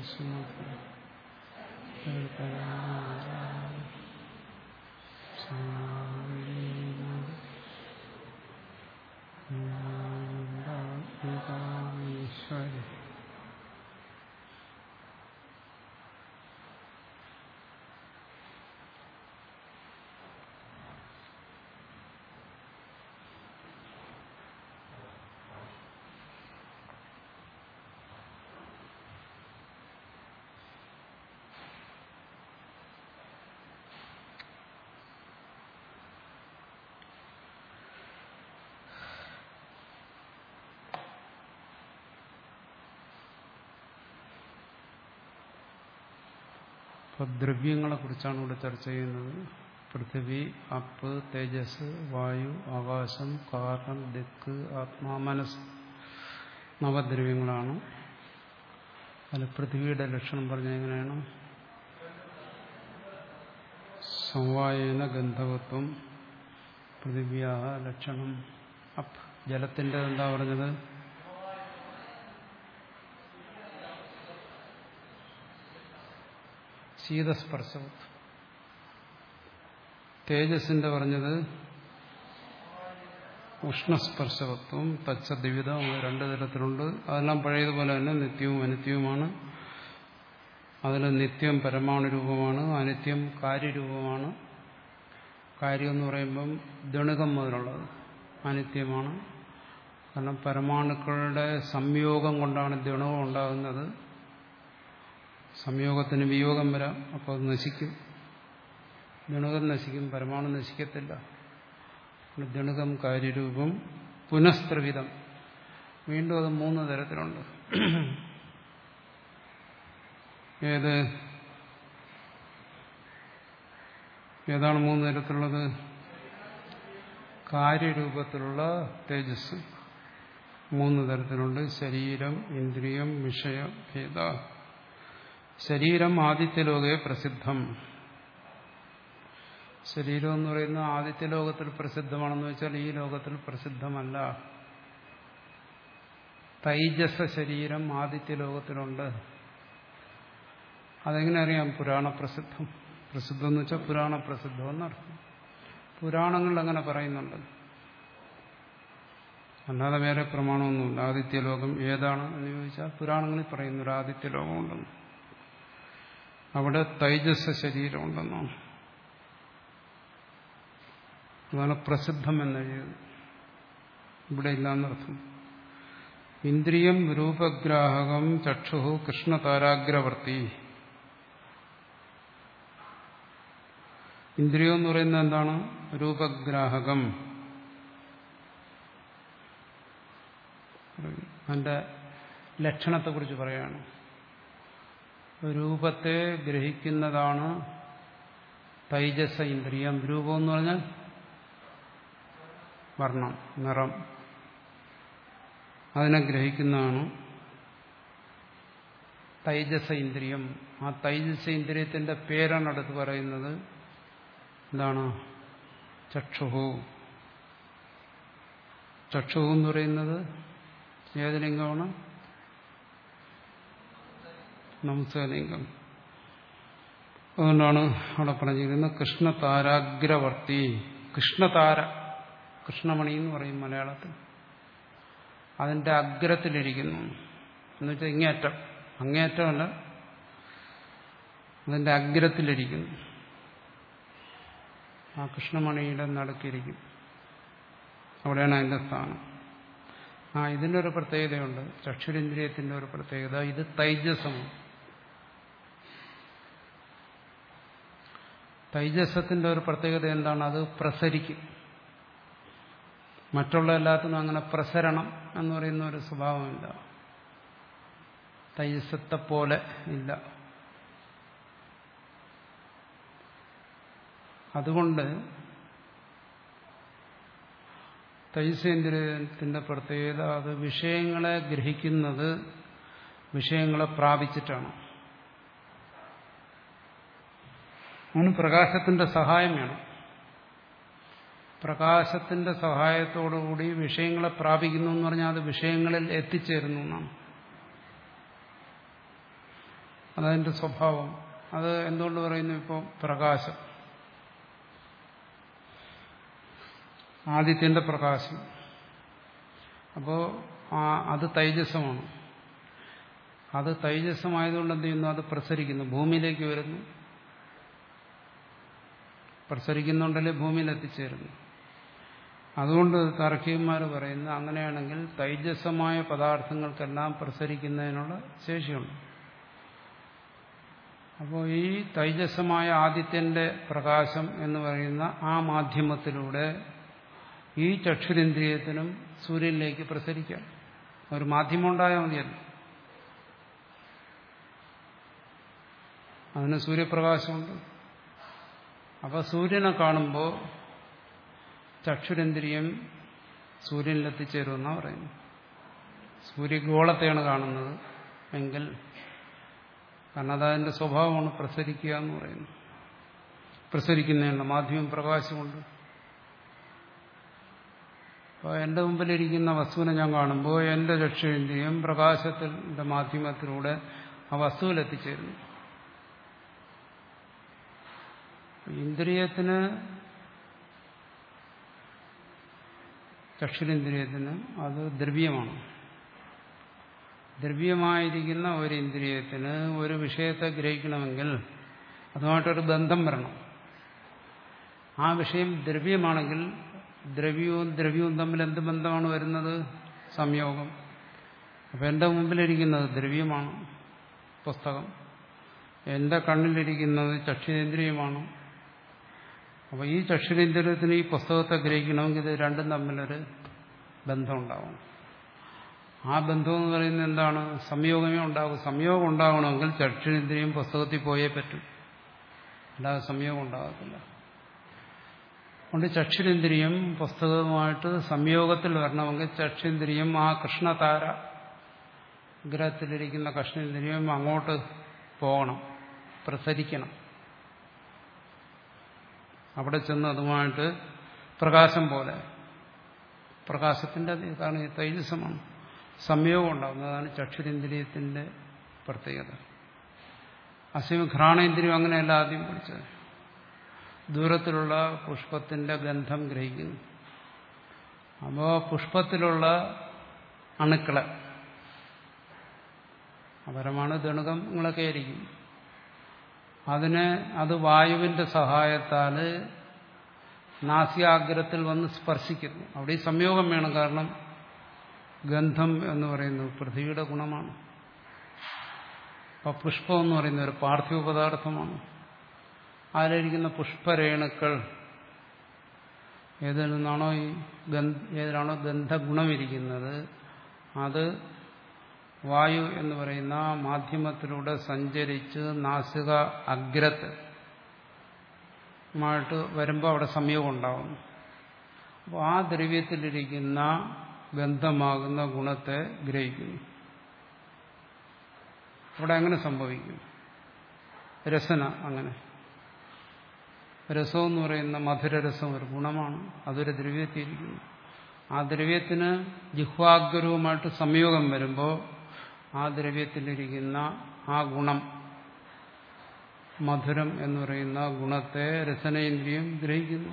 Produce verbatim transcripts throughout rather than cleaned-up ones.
ദ്രവ്യങ്ങളെ കുറിച്ചാണ് ഇവിടെ ചർച്ച ചെയ്യുന്നത്. പൃഥ്വി, അപ്പ്, തേജസ്, വായു, ആകാശം, കാരണം, ദിക്ക്, ആത്മാ, മനസ്സ് നവദ്രവ്യങ്ങളാണ്. അതിൽ പൃഥ്വിയുടെ ലക്ഷണം പറഞ്ഞ എങ്ങനെയാണ്? സമവായേന ഗന്ധവത്വം പൃഥിവ്യാ ലക്ഷണം. അപ്പ് ജലത്തിന്റെ എന്താ പറഞ്ഞത്? ശീതസ്പർശവത്വം. തേജസ്സിന്റെ പറഞ്ഞത് ഉഷ്ണസ്പർശവത്വം. തച്ച ദ്വിവിധം, രണ്ടു തരത്തിലുണ്ട്. അതെല്ലാം പഴയതുപോലെ തന്നെ നിത്യവും അനിത്യവുമാണ്. അതിൽ നിത്യം പരമാണു രൂപമാണ്, അനിത്യം കാര്യരൂപമാണ്. കാര്യം എന്ന് പറയുമ്പം ദണുകം മുതലുള്ളത് അനിത്യമാണ്. കാരണം പരമാണുക്കളുടെ സംയോഗം കൊണ്ടാണ് ദണുകം ഉണ്ടാകുന്നത്. സംയോഗത്തിന് വിയോഗം വരാം, അപ്പോൾ അത് നശിക്കും. ദണുകം നശിക്കും, പരമാണു നശിക്കത്തില്ല. ദണുകം കാര്യരൂപം. പുനഃസ്ത്രവിധം, വീണ്ടും അത് മൂന്ന് തരത്തിലുണ്ട്. ഏത് ഏതാണ് മൂന്ന് തരത്തിലുള്ളത്? കാര്യരൂപത്തിലുള്ള തേജസ് മൂന്ന് തരത്തിലുണ്ട്. ശരീരം, ഇന്ദ്രിയം, വിഷയ ഭേദ. ശരീരം ആദിത്യലോകേ പ്രസിദ്ധം. ശരീരം എന്ന് പറയുന്ന ആദിത്യലോകത്തിൽ പ്രസിദ്ധമാണെന്ന് വെച്ചാൽ ഈ ലോകത്തിൽ പ്രസിദ്ധമല്ല. തൈജസ ശരീരം ആദിത്യലോകത്തിലുണ്ട്. അതെങ്ങനെ അറിയാം? പുരാണ പ്രസിദ്ധം. പ്രസിദ്ധം എന്ന് വെച്ചാൽ പുരാണ പ്രസിദ്ധം എന്നർത്ഥം. പുരാണങ്ങളിൽ അങ്ങനെ പറയുന്നുണ്ട്, അല്ലാതെ വേറെ പ്രമാണമൊന്നുമില്ല. ആദിത്യലോകം ഏതാണ് എന്ന് ചോദിച്ചാൽ പുരാണങ്ങളിൽ പറയുന്നു ഒരു ആദിത്യലോകമുണ്ടെന്ന്. അവിടെ തൈജസ ശരീരമുണ്ടെന്നാണ്. അതാണ് പ്രസിദ്ധം എന്നെഴുതിയത്. ഇവിടെ ഇല്ലാന്നർത്ഥം. ഇന്ദ്രിയം രൂപഗ്രാഹകം ചക്ഷു കൃഷ്ണതാരാഗ്രവർത്തി. ഇന്ദ്രിയം എന്ന് പറയുന്നത് എന്താണ്? രൂപഗ്രാഹകം. അതിന്റെ ലക്ഷണത്തെക്കുറിച്ച് പറയാണ്. രൂപത്തെ ഗ്രഹിക്കുന്നതാണ് തൈജസ ഇന്ദ്രിയം. രൂപം എന്ന് പറഞ്ഞാൽ വർണ്ണം, നിറം. അതിനെ ഗ്രഹിക്കുന്നതാണ് തൈജസ ഇന്ദ്രിയം. ആ തൈജസ ഇന്ദ്രിയത്തിന്റെ പേരാണ് അടുത്ത് പറയുന്നത്. എന്താണ്? ചക്ഷുഹു. ചക്ഷുഹു എന്ന് പറയുന്നത് ഏത് ലിംഗമാണ്? നംസലിംഗം. അതുകൊണ്ടാണ് അവിടെ പറഞ്ഞിരിക്കുന്നത് കൃഷ്ണതാരാഗ്രവർത്തി. കൃഷ്ണതാര, കൃഷ്ണമണി എന്ന് പറയും മലയാളത്തിൽ. അതിന്റെ അഗ്രത്തിലിരിക്കുന്നു എന്ന് വെച്ചാൽ ഇങ്ങേറ്റം, അങ്ങേറ്റമല്ല, അതിന്റെ അഗ്രത്തിലിരിക്കുന്നു. ആ കൃഷ്ണമണിയുടെ നടുക്കിരിക്കും. അവിടെയാണ് അതിന്റെ സ്ഥാനം. ആ ഇതിനൊരു പ്രത്യേകതയുണ്ട്. ചക്ഷുരേന്ദ്രിയത്തിന്റെ ഒരു പ്രത്യേകത, ഇത് തൈജസമാണ്. തൈജസത്തിന്റെ ഒരു പ്രത്യേകത എന്താണ്? അത് പ്രസരിക്കും. മറ്റുള്ള എല്ലാത്തിനും അങ്ങനെ പ്രസരണം എന്ന് പറയുന്ന ഒരു സ്വഭാവമില്ല. തൈജസത്തെ പോലെ ഇല്ല. അതുകൊണ്ട് തൈജസേന്ദ്രിയത്തിന്റെ പ്രത്യേകത, അത് വിഷയങ്ങളെ ഗ്രഹിക്കുന്നത് വിഷയങ്ങളെ പ്രാപിച്ചിട്ടാണ്. അതിന് പ്രകാശത്തിന്റെ സഹായം വേണം. പ്രകാശത്തിന്റെ സഹായത്തോടുകൂടി വിഷയങ്ങളെ പ്രാപിക്കുന്നു എന്ന് പറഞ്ഞാൽ അത് വിഷയങ്ങളിൽ എത്തിച്ചേരുന്നു എന്നാണ്. അതതിൻ്റെ സ്വഭാവം. അത് എന്തുകൊണ്ട് പറയുന്നു? ഇപ്പോൾ പ്രകാശം, ആദിത്യന്റെ പ്രകാശം, അപ്പോൾ അത് തൈജസ്സമാണ്. അത് തൈജസ്സമായതുകൊണ്ട് എന്ത് ചെയ്യുന്നു? അത് പ്രസരിക്കുന്നു, ഭൂമിയിലേക്ക് വരുന്നു. പ്രസരിക്കുന്നുണ്ടല്ലേ ഭൂമിയിൽ എത്തിച്ചേരുന്നു. അതുകൊണ്ട് താർക്കികന്മാർ പറയുന്ന അങ്ങനെയാണെങ്കിൽ തൈജസ്സമായ പദാർത്ഥങ്ങൾക്കെല്ലാം പ്രസരിക്കുന്നതിനുള്ള ശേഷിയുണ്ട്. അപ്പോൾ ഈ തൈജസ്സമായ ആദിത്യന്റെ പ്രകാശം എന്ന് പറയുന്ന ആ മാധ്യമത്തിലൂടെ ഈ ചക്ഷുരേന്ദ്രിയത്തിനും സൂര്യനിലേക്ക് പ്രസരിക്കാം. ഒരു മാധ്യമം ഉണ്ടായാൽ മതിയല്ലോ. അതിന് സൂര്യപ്രകാശമുണ്ട്. അപ്പോൾ സൂര്യനെ കാണുമ്പോൾ ചക്ഷുരേന്ദ്രിയം സൂര്യനിലെത്തിച്ചേരുമെന്നാണ് പറയുന്നത്. സൂര്യഗോളത്തെയാണ് കാണുന്നത് എങ്കിൽ, കാരണം അതതിൻ്റെ സ്വഭാവമാണ് പ്രസരിക്കുക എന്ന് പറയുന്നത്. പ്രസരിക്കുന്നതിനുള്ള മാധ്യമം പ്രകാശമുണ്ട്. അപ്പോൾ എൻ്റെ മുമ്പിലിരിക്കുന്ന വസ്തുവിനെ ഞാൻ കാണുമ്പോൾ എൻ്റെ ചക്ഷുരേന്ദ്രിയം പ്രകാശത്തിന്റെ മാധ്യമത്തിലൂടെ ആ വസ്തുവിലെത്തിച്ചേരുന്നു. ഇന്ദ്രിയത്തിന്, ചക്ഷുരേന്ദ്രിയത്തിന് അത് ദ്രവ്യമാണ്. ദ്രവ്യമായിരിക്കുന്ന ഒരു ഇന്ദ്രിയത്തിന് ഒരു വിഷയത്തെ ഗ്രഹിക്കണമെങ്കിൽ അതുമായിട്ടൊരു ബന്ധം വരണം. ആ വിഷയം ദ്രവ്യമാണെങ്കിൽ ദ്രവ്യവും ദ്രവ്യവും തമ്മിൽ എന്ത് ബന്ധമാണ് വരുന്നത്? സംയോഗം. അപ്പം എൻ്റെ മുമ്പിലിരിക്കുന്നത് ദ്രവ്യമാണ്, പുസ്തകം. എൻ്റെ കണ്ണിലിരിക്കുന്നത് ചക്ഷുരേന്ദ്രിയമാണ്. അപ്പോൾ ഈ ചക്ഷുരേന്ദ്രിയത്തിന് ഈ പുസ്തകത്തെ ഗ്രഹിക്കണമെങ്കിൽ ഇത് രണ്ടും തമ്മിലൊരു ബന്ധം ഉണ്ടാവണം. ആ ബന്ധം എന്ന് പറയുന്നത് എന്താണ്? സംയോഗമേ ഉണ്ടാകും. സംയോഗം ഉണ്ടാകണമെങ്കിൽ ചക്ഷുരേന്ദ്രിയം പുസ്തകത്തിൽ പോയേ പറ്റും, അല്ലാതെ സംയോഗം ഉണ്ടാകത്തില്ല. അതുകൊണ്ട് ചക്ഷുരേന്ദ്രിയം പുസ്തകവുമായിട്ട് സംയോഗത്തിൽ വരണമെങ്കിൽ ചക്ഷുരേന്ദ്രിയം ആ കൃഷ്ണതാര ഗ്രഹത്തിലിരിക്കുന്ന കൃഷ്ണേന്ദ്രിയം അങ്ങോട്ട് പോകണം, പ്രസരിക്കണം. അവിടെ ചെന്ന് അതുമായിട്ട് പ്രകാശം പോലെ, പ്രകാശത്തിന്റെ കാരണം ഈ തൈജസ്സമാണ്, സംയോഗം ഉണ്ടാകുന്നതാണ് ചക്ഷുരേന്ദ്രിയത്തിന്റെ പ്രത്യേകത. അസീമ ഘ്രാണേന്ദ്രിയം അങ്ങനെയല്ല ആദ്യം പഠിച്ചത്. ദൂരത്തിലുള്ള പുഷ്പത്തിന്റെ ഗന്ധം ഗ്രഹിക്കുന്നു. അപ്പോൾ പുഷ്പത്തിലുള്ള അണുക്കളെ, അപരമാണ് ദണുകങ്ങളൊക്കെ ആയിരിക്കും, അതിനെ അത് വായുവിന്റെ സഹായത്താൽ നാസികാഗ്രത്തിൽ വന്ന് സ്പർശിക്കുന്നു. അവിടെ ഈ സംയോഗം വേണം. കാരണം ഗന്ധം എന്ന് പറയുന്നത് പൃഥ്വിയുടെ ഗുണമാണ്. അപ്പം പുഷ്പം എന്ന് പറയുന്ന ഒരു പാർത്ഥിവ പദാർത്ഥമാണ്. അതിലിരിക്കുന്ന പുഷ്പരേണുക്കൾ ഏതിൽ നിന്നാണോ ഈ ഗന്ധ ഏതിലാണോ ഗന്ധഗുണമിരിക്കുന്നത് അത് വായു എന്ന് പറയുന്ന മാധ്യമത്തിലൂടെ സഞ്ചരിച്ച് നാസിക അഗ്രമായിട്ട് വരുമ്പോൾ അവിടെ സംയോഗം ഉണ്ടാകുന്നു. അപ്പോൾ ആ ദ്രവ്യത്തിലിരിക്കുന്ന ഗന്ധമാകുന്ന ഗുണത്തെ ഗ്രഹിക്കുന്നു. അവിടെ അങ്ങനെ സംഭവിക്കും. രസന അങ്ങനെ. രസം എന്ന് പറയുന്ന മധുരരസം ഒരു ഗുണമാണ്, അതൊരു ദ്രവ്യത്തിരിക്കുന്നു. ആ ദ്രവ്യത്തിന് ജിഹ്വാഗ്രവുമായിട്ട് സംയോഗം വരുമ്പോൾ ആ ദ്രവ്യത്തിലിരിക്കുന്ന ആ ഗുണം, മധുരം എന്ന് പറയുന്ന ഗുണത്തെ രസനേന്ദ്രിയം ഗ്രഹിക്കുന്നു.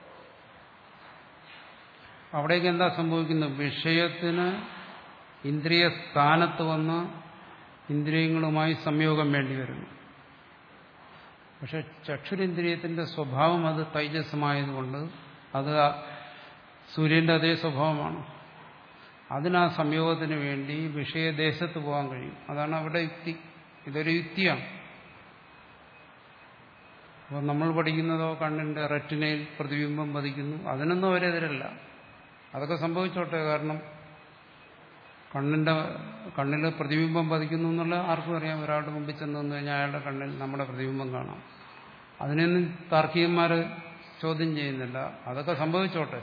അവിടേക്ക് എന്താ സംഭവിക്കുന്നത്? വിഷയത്തിന് ഇന്ദ്രിയ സ്ഥാനത്ത് വന്ന് ഇന്ദ്രിയങ്ങളുമായി സംയോഗം വേണ്ടി വരുന്നു. പക്ഷെ ചക്ഷുരേന്ദ്രിയത്തിന്റെ സ്വഭാവം അത് തൈജസ്സമായതുകൊണ്ട് അത് സൂര്യന്റെ അതേ സ്വഭാവമാണ്. അതിനാ സംയോഗത്തിന് വേണ്ടി വിഷയദേശത്ത് പോകാൻ കഴിയും. അതാണ് അവിടെ യുക്തി. ഇതൊരു യുക്തിയാണ്. അപ്പോൾ നമ്മൾ പഠിക്കുന്നതോ കണ്ണിന്റെ റെറ്റിനയിൽ പ്രതിബിംബം പതിക്കുന്നു, അതിനൊന്നും അവരെതിരല്ല. അതൊക്കെ സംഭവിച്ചോട്ടെ. കാരണം കണ്ണിന്റെ കണ്ണിൽ പ്രതിബിംബം പതിക്കുന്നു എന്നുള്ള ആർക്കും അറിയാം. ഒരാളുടെ മുമ്പിൽ ചെന്ന് നിന്ന് കഴിഞ്ഞാൽ അയാളുടെ കണ്ണിൽ നമ്മുടെ പ്രതിബിംബം കാണാം. അതിനൊന്നും താർക്കികന്മാർ ചോദ്യം ചെയ്യുന്നില്ല. അതൊക്കെ സംഭവിച്ചോട്ടെ.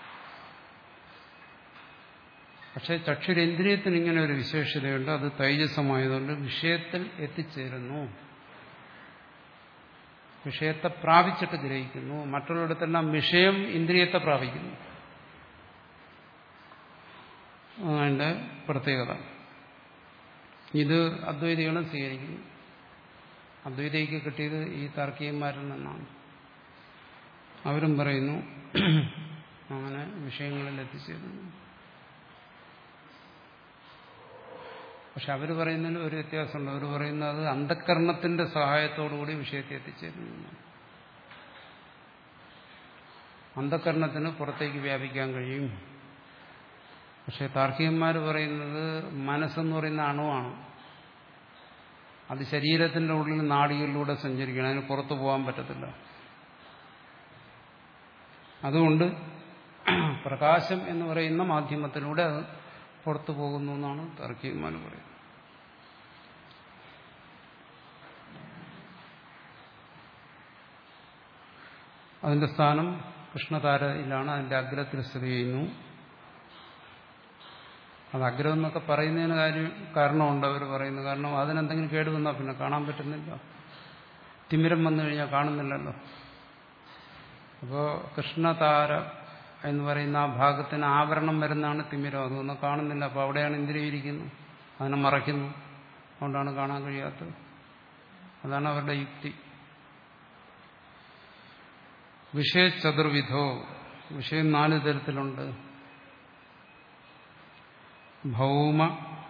പക്ഷെ ചക്ഷുരേന്ദ്രിയത്തിന് ഇങ്ങനെ ഒരു വിശേഷതയുണ്ട്. അത് തൈജസ്സമായതുകൊണ്ട് വിഷയത്തിൽ എത്തിച്ചേരുന്നു, വിഷയത്തെ പ്രാപിച്ചിട്ട് ഗ്രഹിക്കുന്നു. മറ്റുള്ളിടത്തെല്ലാം വിഷയം ഇന്ദ്രിയത്തെ പ്രാപിക്കുന്നു. അതിന്റെ പ്രത്യേകത. ഇത് അദ്വൈതികളും സ്വീകരിക്കുന്നു. അദ്വൈതയ്ക്ക് കിട്ടിയത് ഈ താർക്കികന്മാരിൽ നിന്നാണ്. അവരും പറയുന്നു അങ്ങനെ വിഷയങ്ങളിൽ എത്തിച്ചേരുന്നു. പക്ഷെ അവർ പറയുന്നതിൽ ഒരു വ്യത്യാസമുണ്ട്. അവർ പറയുന്നത് അന്ധഃകരണത്തിന്റെ സഹായത്തോടുകൂടി വിഷയത്തെ എത്തിച്ചേരുന്നു. അന്ധഃകരണത്തിന് പുറത്തേക്ക് വ്യാപിക്കാൻ കഴിയും. പക്ഷെ താർക്കികന്മാർ പറയുന്നത് മനസ്സെന്ന് പറയുന്ന അണുവാണ്. അത് ശരീരത്തിന്റെ ഉള്ളിൽ നാഡികളിലൂടെ സഞ്ചരിക്കണം. അതിന് പുറത്തു പോകാൻ പറ്റത്തില്ല. അതുകൊണ്ട് പ്രകാശം എന്ന് പറയുന്ന മാധ്യമത്തിലൂടെ അത് പുറത്തു പോകുന്നു എന്നാണ് താർക്കികന്മാർ പറയുന്നത്. അതിന്റെ സ്ഥാനം കൃഷ്ണതാരയിലാണ്. അതിന്റെ അഗ്രത്തിൽ സ്ഥിതി ചെയ്യുന്നു. അത് അഗ്രം എന്നൊക്കെ പറയുന്നതിന് കാര്യം കാരണമുണ്ട് അവർ പറയുന്നത്. കാരണം അതിനെന്തെങ്കിലും കേടുവന്നാൽ പിന്നെ കാണാൻ പറ്റുന്നില്ല. തിമിരം വന്നു കഴിഞ്ഞാൽ കാണുന്നില്ലല്ലോ. അപ്പോൾ കൃഷ്ണതാര എന്ന് പറയുന്ന ആ ഭാഗത്തിന് ആവരണം വരുന്നതാണ് തിമിരം. അതൊന്നും കാണുന്നില്ല. അപ്പോൾ അവിടെയാണ് ഇന്ദ്രിയം ഇരിക്കുന്നത്. അതിനെ മറയ്ക്കുന്നു. അതുകൊണ്ടാണ് കാണാൻ കഴിയാത്തത്. അതാണ് അവരുടെ യുക്തി. വിഷയചതുർവിധോ, വിഷയം നാല് തരത്തിലുണ്ട്. ഭൗമ,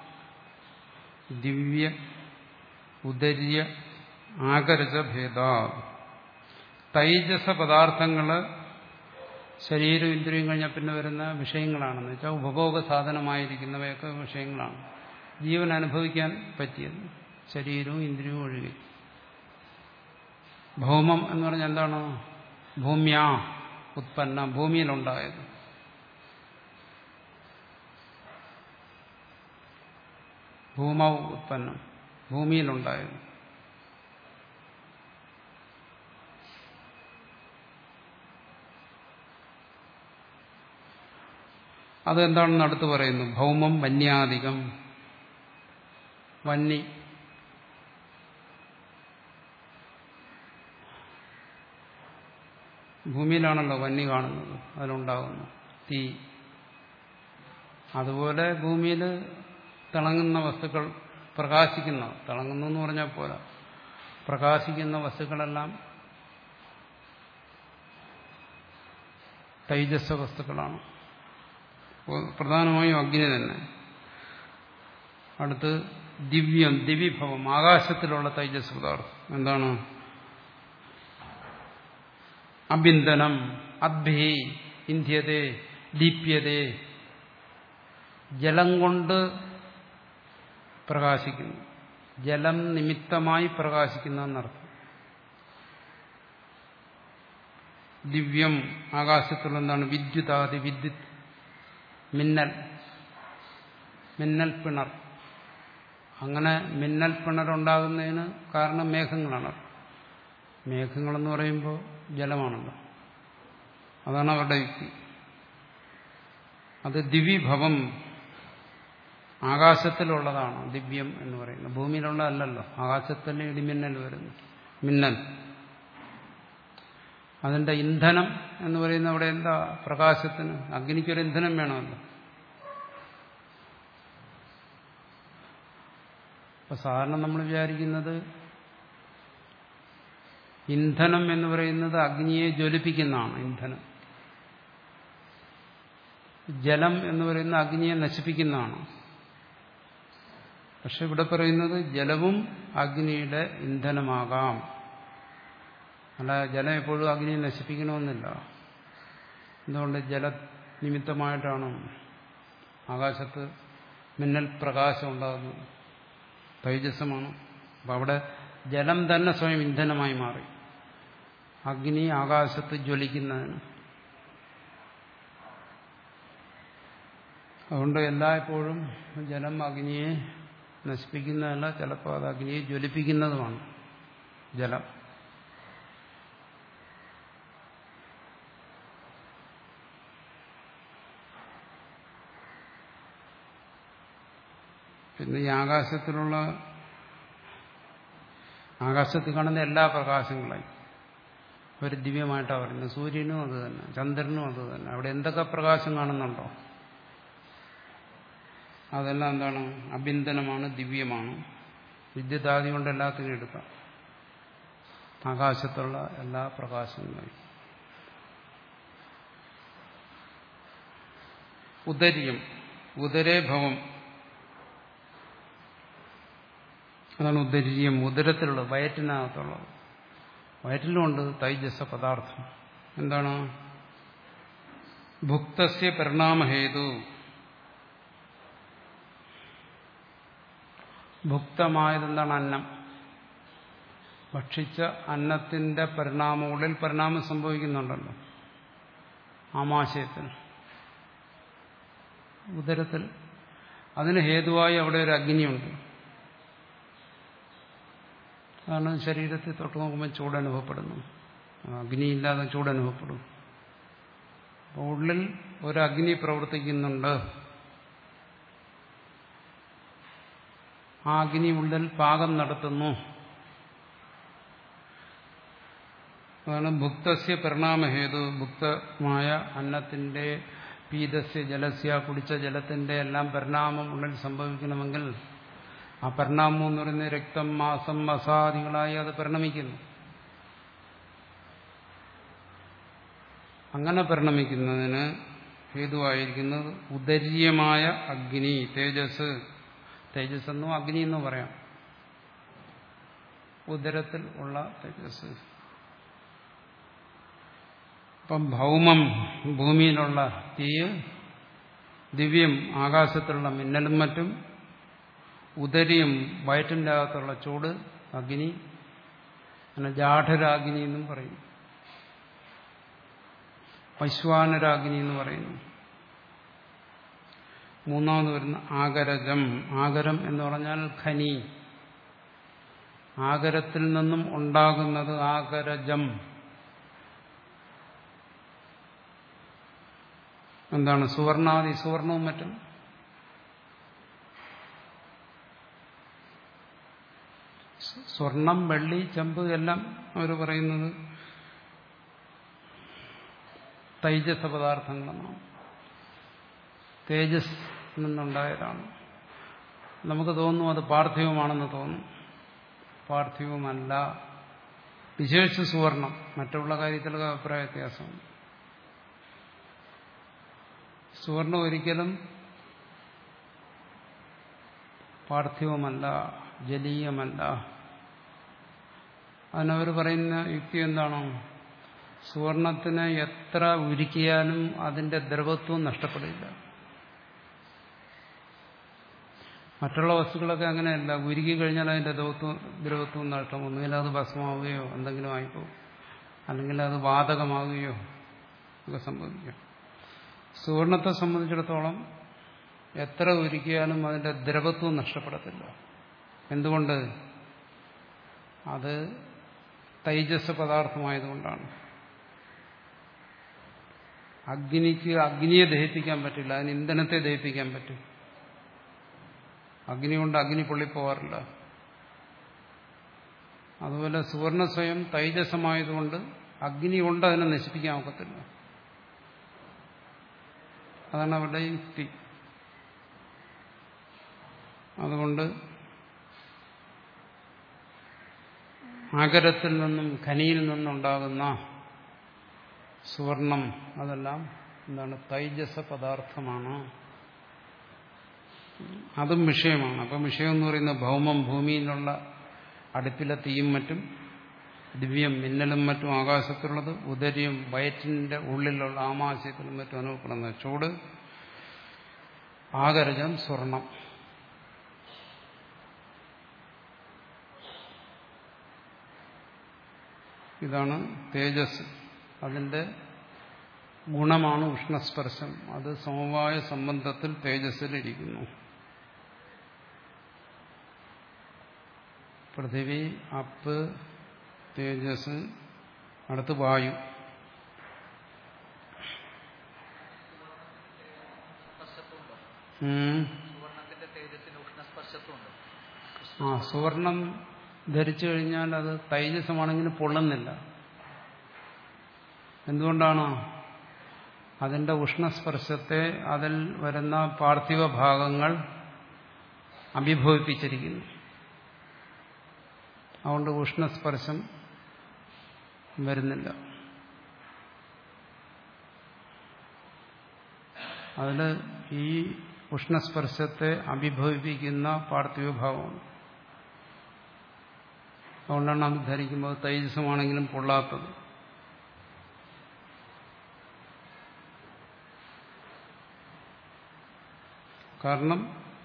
ദിവ്യ, ഉദര്യ, ആകരജ ഭേദ. തൈജസ പദാർത്ഥങ്ങള് ശരീരം ഇന്ദ്രിയം കഴിഞ്ഞാൽ പിന്നെ വരുന്ന വിഷയങ്ങളാണെന്ന് വെച്ചാൽ ഉപഭോഗ സാധനമായിരിക്കുന്നവയൊക്കെ വിഷയങ്ങളാണ്. ജീവൻ അനുഭവിക്കാൻ പറ്റിയത് ശരീരവും ഇന്ദ്രിയവും ഒഴികെ. ഭൗമം എന്ന് പറഞ്ഞാൽ എന്താണ്? ഭൂമ്യാ ഉത്പന്ന, ഭൂമിയിലുണ്ടായത്. ഭൂമൗ ഉത്പന്നം, ഭൂമിയിലുണ്ടായത്. അതെന്താണെന്ന് അടുത്ത് പറയുന്നു. ഭൗമം വന്യാധികം, വന്നി, ഭൂമിയിലാണല്ലോ വന്നി കാണുന്നത്, അതിലുണ്ടാകുന്നു. തീ, അതുപോലെ ഭൂമിയിൽ തിളങ്ങുന്ന വസ്തുക്കൾ, പ്രകാശിക്കുന്ന, തിളങ്ങുന്നു എന്ന് പറഞ്ഞാൽ പോരാ, പ്രകാശിക്കുന്ന വസ്തുക്കളെല്ലാം തൈജസ്സ വസ്തുക്കളാണ്. പ്രധാനമായും അഗ്നി തന്നെ. അടുത്ത് ദിവ്യം, ദിവിഭവം, ആകാശത്തിലുള്ള തൈജസ് പദാർത്ഥം. എന്താണ്? അബിന്ദനം, അദ്ഭി, ഇന്ധ്യതേ, ദീപ്യതേ, ജലം കൊണ്ട് പ്രകാശിക്കുന്നു. ജലം നിമിത്തമായി പ്രകാശിക്കുന്ന എന്നർത്ഥം. ദിവ്യം, ആകാശത്തുള്ള എന്താണ്? വിദ്യുതാദി, വിദ്യുത്, മിന്നൽ, മിന്നൽ പിണർ. അങ്ങനെ മിന്നൽ പിണറുണ്ടാകുന്നതിന് കാരണം മേഘങ്ങളാണ്. മേഘങ്ങളെന്ന് പറയുമ്പോൾ ജലമാണല്ലോ. അതാണ് അവരുടെ യുക്തി. അത് ദിവിഭവം, ആകാശത്തിലുള്ളതാണ് ദിവ്യം എന്ന് പറയുന്നത്. ഭൂമിയിലുള്ളതല്ലല്ലോ. ആകാശത്തന്നെ ഇടിമിന്നൽ വരുന്നു, മിന്നൽ. അതിന്റെ ഇന്ധനം എന്ന് പറയുന്നത് അവിടെ എന്താ? പ്രകാശത്തിന്, അഗ്നിക്കൊരു ഇന്ധനം വേണമല്ലോ. അപ്പൊ സാധാരണ നമ്മൾ വിചാരിക്കുന്നത് ഇന്ധനം എന്ന് പറയുന്നത് അഗ്നിയെ ജ്വലിപ്പിക്കുന്നതാണ്. ഇന്ധനം. ജലം എന്ന് പറയുന്നത് അഗ്നിയെ നശിപ്പിക്കുന്നതാണ്. പക്ഷെ ഇവിടെ പറയുന്നത് ജലവും അഗ്നിയുടെ ഇന്ധനമാകാം. അല്ല, ജലം എപ്പോഴും അഗ്നിയെ നശിപ്പിക്കണമെന്നില്ല. എന്തുകൊണ്ട്? ജല നിമിത്തമായിട്ടാണ് ആകാശത്ത് മിന്നൽ പ്രകാശം ഉണ്ടാകുന്നത്. തൈജസ്സമാണ്. അപ്പം അവിടെ ജലം തന്നെ സ്വയം ഇന്ധനമായി മാറി. അഗ്നി ആകാശത്ത് ജ്വലിക്കുന്നതിന്. അതുകൊണ്ട് എല്ലായ്പ്പോഴും ജലം അഗ്നിയെ നശിപ്പിക്കുന്നതല്ല, ചിലപ്പോൾ അത് അഗ്നിയെ ജ്വലിപ്പിക്കുന്നതുമാണ് ജലം. പിന്നെ ഈ ആകാശത്തിലുള്ള ആകാശത്തിൽ കാണുന്ന എല്ലാ പ്രകാശങ്ങളെയും ഒരു ദിവ്യമായിട്ടാണ് പറയുന്നത്. സൂര്യനും അത് തന്നെ, ചന്ദ്രനും അത് തന്നെ. അവിടെ എന്തൊക്കെ പ്രകാശം കാണുന്നുണ്ടോ അതെല്ലാം എന്താണ്? അബിന്ദനമാണ്, ദിവ്യമാണ്. വിദ്യുതാദി കൊണ്ട് എല്ലാത്തിനും എടുക്കാം. ആകാശത്തുള്ള എല്ലാ പ്രകാശങ്ങളും. ഉദര്യം, ഉദരേ ഭവം, അതാണ് ഉദര്യം. ഉദരത്തിലുള്ളത്, വയറ്റിനകത്തുള്ളത്. വയറ്റിലുമുണ്ട് തൈജസ പദാർത്ഥം. എന്താണ്? ഭുക്തസ്യ പരിണാമഹേതു, ഭുക്തമായതെന്താണ്? അന്നം. ഭക്ഷിച്ച അന്നത്തിന്റെ പരിണാമം, ഉള്ളിൽ പരിണാമം സംഭവിക്കുന്നുണ്ടല്ലോ ആമാശയത്തിന്, ഉദരത്തിൽ. അതിന് ഹേതുവായി അവിടെ ഒരു അഗ്നിയുണ്ട്. അതാണ് ശരീരത്തിൽ തൊട്ട് നോക്കുമ്പോൾ ചൂടനുഭവപ്പെടുന്നു. അഗ്നിയില്ലാതെ ചൂടനുഭവപ്പെടും. അപ്പോൾ ഉള്ളിൽ ഒരു അഗ്നി പ്രവർത്തിക്കുന്നുണ്ട്. ആ അഗ്നി ഉള്ളിൽ പാകം നടത്തുന്നു. അതാണ് ഭുക്തസ്യ പരിണാമഹേതു. ഭുക്തമായ അന്നത്തിന്റെ, പീതസ്യ ജലസ്യ, കുടിച്ച ജലത്തിന്റെ എല്ലാം പരിണാമം ഉള്ളിൽ സംഭവിക്കണമെങ്കിൽ ആ പരിണാമം എന്ന് പറയുന്നത് രക്തം, മാസം, മസാദികളായി അത് പരിണമിക്കുന്നു. അങ്ങനെ പരിണമിക്കുന്നതിന് ഹേതുവായിരിക്കുന്നത് ഉദര്യമായ അഗ്നി, തേജസ്. തേജസ് എന്നും അഗ്നി എന്നും പറയാം. ഉദരത്തിൽ ഉള്ള തേജസ്. ഇപ്പം ഭൗമം, ഭൂമിയിലുള്ള തീയ്, ദിവ്യം ആകാശത്തിലുള്ള മിന്നലും മറ്റും, ഉദരിയും വയറ്റിൻ്റെ അകത്തുള്ള ചൂട്, അഗ്നി. അങ്ങനെ ജാഠരാഗ്നി എന്നും പറയും, വൈശ്വാനരാഗ്നി എന്ന് പറയുന്നു. മൂന്നാമത് വരുന്ന ആകരജം. ആകരം എന്ന് പറഞ്ഞാൽ ഖനി. ആകരത്തിൽ നിന്നും ഉണ്ടാകുന്നത് ആകരജം. എന്താണ്? സുവർണാദി, സുവർണവും മറ്റും. സ്വർണം, വെള്ളി, ചെമ്പ് എല്ലാം അവർ പറയുന്നത് തൈജസ പദാർത്ഥങ്ങളെന്നാണ്. തേജസ് നിന്നുണ്ടായതാണ്. നമുക്ക് തോന്നുന്നു അത് പാർത്ഥിവമാണെന്ന് തോന്നും. പാർത്ഥിവമല്ല. വിശേഷിച്ച് സുവർണം. മറ്റുള്ള കാര്യത്തിലൊക്കെ അഭിപ്രായ വ്യത്യാസമാണ്. സുവർണം ഒരിക്കലും പാർത്ഥിവമല്ല, ജലീയമല്ല. അതിനവർ പറയുന്ന യുക്തി എന്താണോ? സുവർണത്തിനെ എത്ര ഉരുക്കിയാലും അതിന്റെ ദ്രവത്വം നഷ്ടപ്പെടില്ല. മറ്റുള്ള വസ്തുക്കളൊക്കെ അങ്ങനെയല്ല. ഉരുക്കി കഴിഞ്ഞാൽ അതിന്റെ ദ്രവത്വം ദ്രവത്വം നഷ്ടം. ഒന്നുകിൽ അത് ഭസ്മമാവുകയോ എന്തെങ്കിലും ആയിപ്പോവും, അല്ലെങ്കിൽ അത് വാതകമാവുകയോ ഒക്കെ സംഭവിക്കും. സുവർണത്തെ സംബന്ധിച്ചിടത്തോളം എത്ര ഉരുക്കിയാലും അതിന്റെ ദ്രവത്വം നഷ്ടപ്പെടത്തില്ല. എന്തുകൊണ്ട്? അത് തൈജസ പദാർത്ഥമായതുകൊണ്ടാണ്. അഗ്നിക്ക് അഗ്നിയെ ദഹിപ്പിക്കാൻ പറ്റില്ല, അതിന് ഇന്ധനത്തെ ദഹിപ്പിക്കാൻ പറ്റും. അഗ്നി കൊണ്ട് അഗ്നി പൊള്ളിപ്പോവാറില്ല. അതുപോലെ സുവർണ സ്വയം തൈജസമായതുകൊണ്ട് അഗ്നി കൊണ്ട് അതിനെ നശിപ്പിക്കാൻ ഒക്കത്തില്ല. അതാണ് അവരുടെ യുക്തി. അതുകൊണ്ട് ആകരത്തിൽ നിന്നും ഖനിയിൽ നിന്നുണ്ടാകുന്ന സുവർണം അതെല്ലാം എന്താണ്? തൈജസ പദാർത്ഥമാണ്. അതും വിഷയമാണ്. അപ്പം വിഷയം എന്ന് പറയുന്നത് ഭൗമം, ഭൂമിയിലുള്ള അടുപ്പിലെ തീയും മറ്റും, ദിവ്യം മിന്നലും മറ്റും ആകാശത്തുള്ളത്, ഉദര്യം വയറ്റിന്റെ ഉള്ളിലുള്ള ആമാശയത്തിലും മറ്റും അനുഭവപ്പെടുന്ന ചൂട്, ആകരജം സ്വർണം. ഇതാണ് തേജസ്. അതിന്റെ ഗുണമാണ് ഉഷ്ണസ്പർശം. അത് സമവായ സംബന്ധത്തിൽ തേജസ്സിലിരിക്കുന്നു. പൃഥിവി, അപ്പ്, തേജസ്, അടുത്ത് വായു. ആ സുവർണം ധരിച്ചു കഴിഞ്ഞാൽ അത് തൈജസമാണെങ്കിലും പൊള്ളുന്നില്ല. എന്തുകൊണ്ടാണ്? അതിന്റെ ഉഷ്ണസ്പർശത്തെ അതിൽ വരുന്ന പാർത്ഥിവ ഭാഗങ്ങൾ അഭിഭവിപ്പിച്ചിരിക്കുന്നു. അതുകൊണ്ട് ഉഷ്ണസ്പർശം വരുന്നില്ല. അതിൽ ഈ ഉഷ്ണസ്പർശത്തെ അഭിഭവിപ്പിക്കുന്ന പാർത്ഥിവഭാവമാണ്. അതുകൊണ്ടാണ് അത് ധരിക്കുമ്പോൾ തൈജസ്സമാണെങ്കിലും പൊള്ളാത്തത്. കാരണം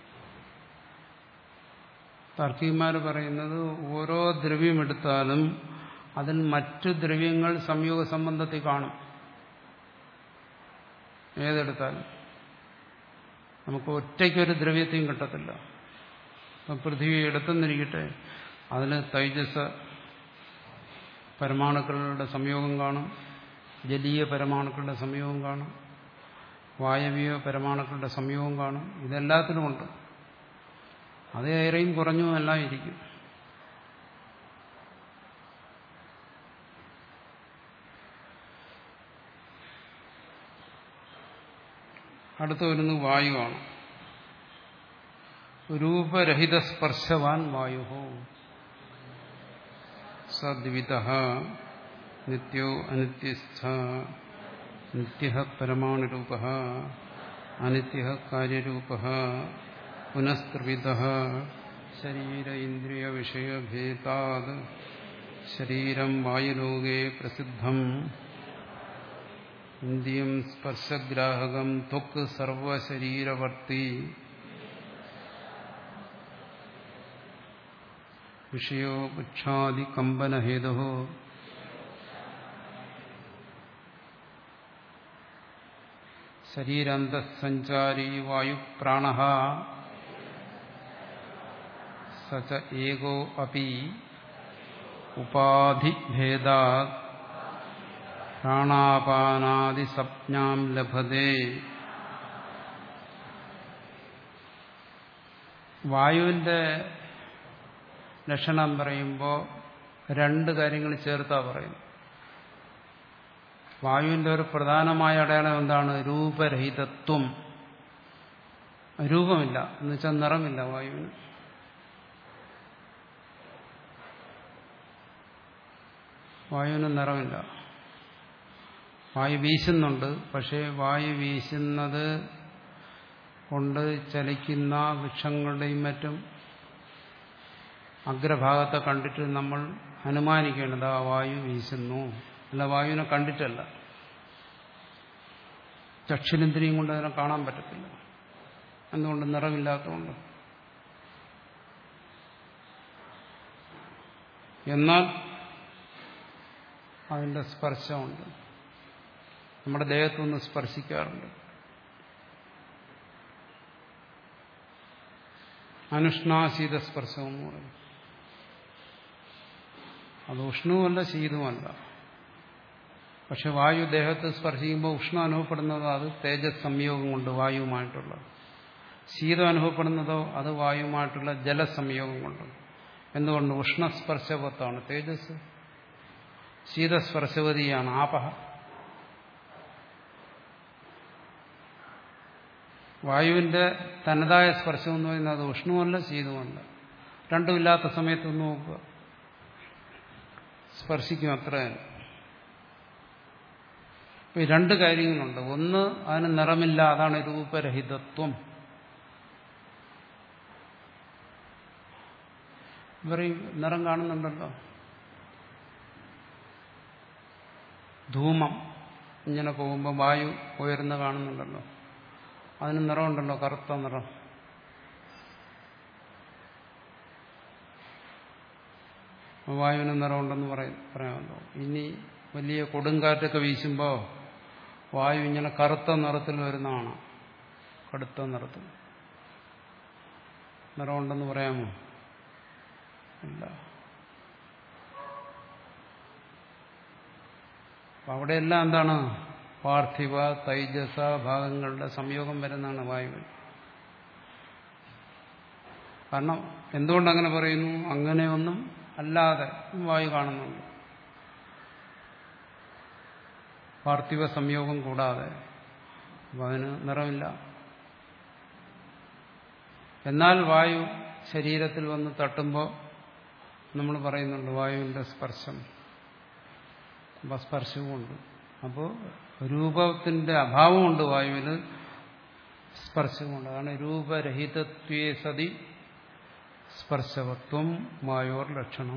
താർക്കികന്മാർ പറയുന്നത് ഓരോ ദ്രവ്യമെടുത്താലും അതിൽ മറ്റു ദ്രവ്യങ്ങൾ സംയോഗ സംബന്ധത്തിൽ കാണും. ഏതെടുത്താലും നമുക്ക് ഒറ്റയ്ക്കൊരു ദ്രവ്യത്തെയും കിട്ടത്തില്ല. ഇപ്പം പൃഥ്വി എടുത്തെന്നിരിക്കട്ടെ, അതിന് തൈജസ പരമാണുക്കളുടെ സംയോഗം കാണും, ജലീയ പരമാണുക്കളുടെ സംയോഗം കാണും, വായവീയ പരമാണുക്കളുടെ സംയോഗം കാണും. ഇതെല്ലാത്തിനുമുണ്ട്. അത് ഏറെയും കുറഞ്ഞും എല്ലാം ഇരിക്കും. അടുത്ത് വരുന്നത് വായുവാണ്. രൂപരഹിത സ്പർശവാൻ വായു സദ്വിതഃ നിത്യോ അനിത്യസ്ഥ നിത്യഃ പരമാണുരൂപഃ അനിത്യഃ കാര്യരൂപഃ പുനസ്ത്രിവിധഃ ശരീര ഇന്ദ്രിയ വിഷയഭേദാത് ശരീരം വായുലോകേ പ്രസിദ്ധം ഇന്ദ്രിയം സ്പർശഗ്രാഹകം ത്വക്ക് സർവശരീരവർത്തി വിഷയോ പുച്ഛാദി കമ്പനഹേതുഃ ശരീരാന്തഃസഞ്ചാരീ വായുപ്രാണഃ സച ഏകോ അപി ഉപാധിഭേദാത് പ്രാണാപാനാദി സംജ്ഞാം ലഭതേ. വായുവിന്റെ ലക്ഷണം പറയുമ്പോൾ രണ്ട് കാര്യങ്ങൾ ചേർത്താ പറയും. വായുവിന്റെ ഒരു പ്രധാനമായ അടയാളം എന്താണ്? രൂപരഹിതത്വം. രൂപമില്ല എന്ന് വെച്ചാൽ നിറമില്ല വായുവിന്. വായുവിന് നിറമില്ല. വായു വീശുന്നുണ്ട്, പക്ഷേ വായു വീശുന്നത് കൊണ്ട് ചലിക്കുന്ന വൃക്ഷങ്ങളുടെയും മറ്റും അഗ്രഭാഗത്തെ കണ്ടിട്ട് നമ്മൾ അനുമാനിക്കേണ്ടത് ആ വായു വീശുന്നു. അല്ല, വായുവിനെ കണ്ടിട്ടല്ല. ചക്ഷുരേന്ദ്രിയം കൊണ്ട് അതിനെ കാണാൻ പറ്റത്തില്ല. എന്തുകൊണ്ട്? നിറമില്ലാത്തതുകൊണ്ട്. എന്നാൽ അതിന്റെ സ്പർശമുണ്ട്. നമ്മുടെ ദേഹത്തൊന്ന് സ്പർശിക്കാറുണ്ട്. അനുഷ്ണാശീത സ്പർശം എന്ന് പറയും. അത് ഉഷ്ണവുമല്ല ശീതവുമല്ല. പക്ഷെ വായു ദേഹത്ത് സ്പർശിക്കുമ്പോൾ ഉഷ്ണം അനുഭവപ്പെടുന്നതോ അത് തേജസ് സംയോഗം കൊണ്ട് വായുവുമായിട്ടുള്ള. ശീതം അനുഭവപ്പെടുന്നതോ അത് വായുവുമായിട്ടുള്ള ജലസംയോഗം കൊണ്ട്. എന്തുകൊണ്ട്? ഉഷ്ണസ്പർശവത്താണ് തേജസ്. ശീതസ്പർശവതിയാണ് ആപഹ. വായുവിന്റെ തനതായ സ്പർശം എന്ന് പറയുന്നത് അത് ഉഷ്ണവുമല്ല ശീതവുമല്ല. രണ്ടുമില്ലാത്ത സമയത്തൊന്ന് നോക്കുക, സ്പർശിക്കും അത്ര. ഈ രണ്ട് കാര്യങ്ങളുണ്ട്. ഒന്ന്, അതിന് നിറമില്ല, അതാണ് രൂപരഹിതത്വം. ഇവരെയും നിറം കാണുന്നുണ്ടല്ലോ. ധൂമം ഇങ്ങനെ പോകുമ്പോൾ വായു ഉയർന്ന് കാണുന്നുണ്ടല്ലോ. അതിന് നിറമുണ്ടല്ലോ, കറുത്ത നിറം. വായുവിന് നിറമുണ്ടെന്ന് പറയാമല്ലോ. ഇനി വലിയ കൊടുങ്കാറ്റൊക്കെ വീശുമ്പോൾ വായു ഇങ്ങനെ കറുത്ത നിറത്തിൽ വരുന്നതാണ്. കടുത്ത നിറത്തിൽ നിറമുണ്ടെന്ന് പറയാമോ? ഇല്ല. അവിടെയെല്ലാം എന്താണ്? പാർത്ഥിവ തൈജസ ഭാഗങ്ങളുടെ സംയോഗം വരുന്നതാണ് വായുവിൽ. കാരണം എന്തുകൊണ്ടങ്ങനെ പറയുന്നു? അങ്ങനെയൊന്നും അല്ലാതെ വായു കാണുന്നുണ്ട്. പാർത്ഥിവ സംയോഗം കൂടാതെ. അപ്പം അതിന് നിറമില്ല. എന്നാൽ വായു ശരീരത്തിൽ വന്ന് തട്ടുമ്പോൾ നമ്മൾ പറയുന്നുണ്ട് വായുവിന്റെ സ്പർശം. അപ്പം സ്പർശവുമുണ്ട്. അപ്പോൾ രൂപത്തിന്റെ അഭാവമുണ്ട് വായുവിൽ, സ്പർശവുമുണ്ട്. അതാണ് രൂപരഹിതത്വേ സതി സ്പർശവത്വം വായോർ ലക്ഷണം.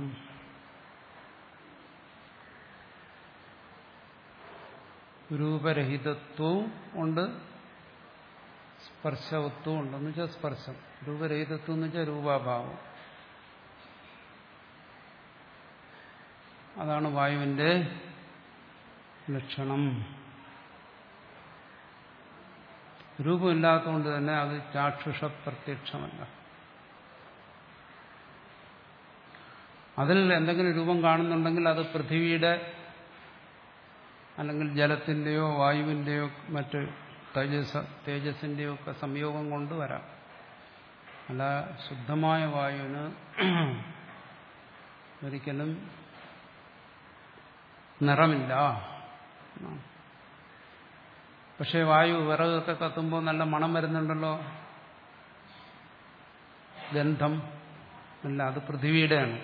രൂപരഹിതത്വവും ഉണ്ട്, സ്പർശവത്വവും ഉണ്ടെന്ന് വെച്ചാൽ സ്പർശം. രൂപരഹിതത്വം എന്ന് വെച്ചാൽ രൂപാഭാവം. അതാണ് വായുവിന്റെ ലക്ഷണം. രൂപമില്ലാത്തതുകൊണ്ട് തന്നെ അത് ചാക്ഷുഷ പ്രത്യക്ഷമല്ല. അതിൽ എന്തെങ്കിലും രൂപം കാണുന്നുണ്ടെങ്കിൽ അത് പൃഥ്വിയുടെ അല്ലെങ്കിൽ ജലത്തിന്റെയോ വായുവിന്റെയോ മറ്റ് തേജസ് തേജസ്സിന്റെയോ ഒക്കെ സംയോഗം കൊണ്ട് വരാം. അല്ല ശുദ്ധമായ വായുവിന് ഒരിക്കലും നിറമില്ല. പക്ഷെ വായു വിറകൊക്കെ കത്തുമ്പോൾ നല്ല മണം വരുന്നുണ്ടല്ലോ, ഗന്ധം അല്ല, അത് പൃഥ്വിയുടെയാണ്.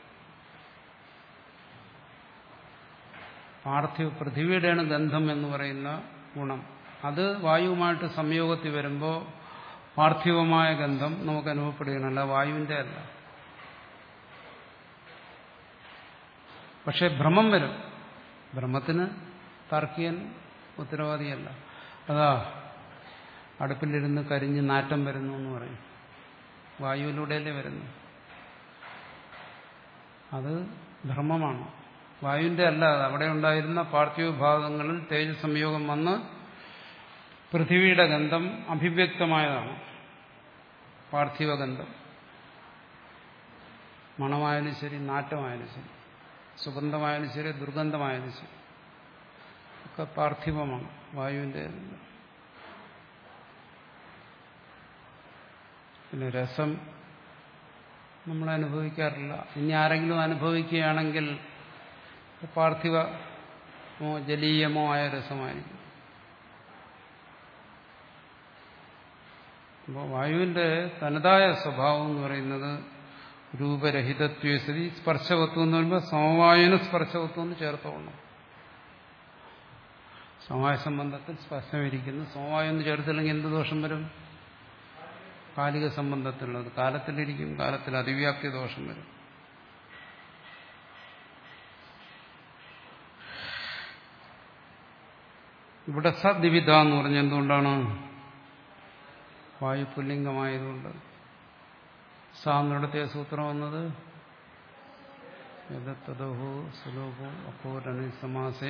പാർത്ഥിവ പൃഥ്വിയുടെയാണ് ഗന്ധം എന്ന് പറയുന്ന ഗുണം. അത് വായുവുമായിട്ട് സംയോഗത്തിൽ വരുമ്പോൾ പാർത്ഥിവമായ ഗന്ധം നമുക്ക് അനുഭവപ്പെടുകയാണ്, അല്ല വായുവിന്റെ അല്ല. പക്ഷെ ഭ്രമം വരും. ഭ്രമത്തിന് താർക്കികൻ ഉത്തരവാദിയല്ല. അതാ അടുപ്പിലിരുന്ന് കരിഞ്ഞ് നാറ്റം വരുന്നു എന്ന് പറയും, വായുവിലൂടെയല്ലേ വരുന്നു. അത് ഭ്രമമാണ്, വായുവിന്റെ അല്ല. അവിടെ ഉണ്ടായിരുന്ന പാർത്ഥിവ ഭാഗങ്ങളിൽ തേജസ് സംയോഗം വന്ന് പൃഥ്വിയുടെ ഗന്ധം അഭിവ്യക്തമായതാണ്. പാർത്ഥിവ ഗന്ധം മണമായാലും ശരി, നാറ്റമായാലും ശരി, സുഗന്ധമായാലും ശരി, ദുർഗന്ധമായാലും ശരി, ഒക്കെ പാർത്ഥിവമാണ്, വായുവിന്റെ. പിന്നെ രസം നമ്മൾ അനുഭവിക്കാറില്ല. ഇനി ആരെങ്കിലും അനുഭവിക്കുകയാണെങ്കിൽ പാർത്ഥിവമോ ജലീയമോ ആയ രസമായിരിക്കും. അപ്പോൾ വായുവിന്റെ തനതായ സ്വഭാവം എന്ന് പറയുന്നത് രൂപരഹിതത്വസതി സ്പർശവത്വം എന്ന് പറയുമ്പോൾ സമവായന സ്പർശവത്വം എന്ന് ചേർത്തോണം. സമവായ സംബന്ധത്തിൽ സ്പർശമിരിക്കുന്നു. സമവായം എന്ന് ചേർത്തില്ലെങ്കിൽ എന്ത് ദോഷം വരും? കാലിക സംബന്ധത്തിലുള്ളത് കാലത്തിലിരിക്കും, കാലത്തിൽ അതിവ്യാപ്തി ദോഷം വരും. ഇവിടെ സദ്വിധ എന്ന് പറഞ്ഞ എന്തുകൊണ്ടാണ്? വായു പുല്ലിംഗമായതുകൊണ്ട്. സാന്നിടത്തെ സൂത്രം വന്നത് യഥതദോഹോ സുലോഭോ അപ്പോരണി സമാസേ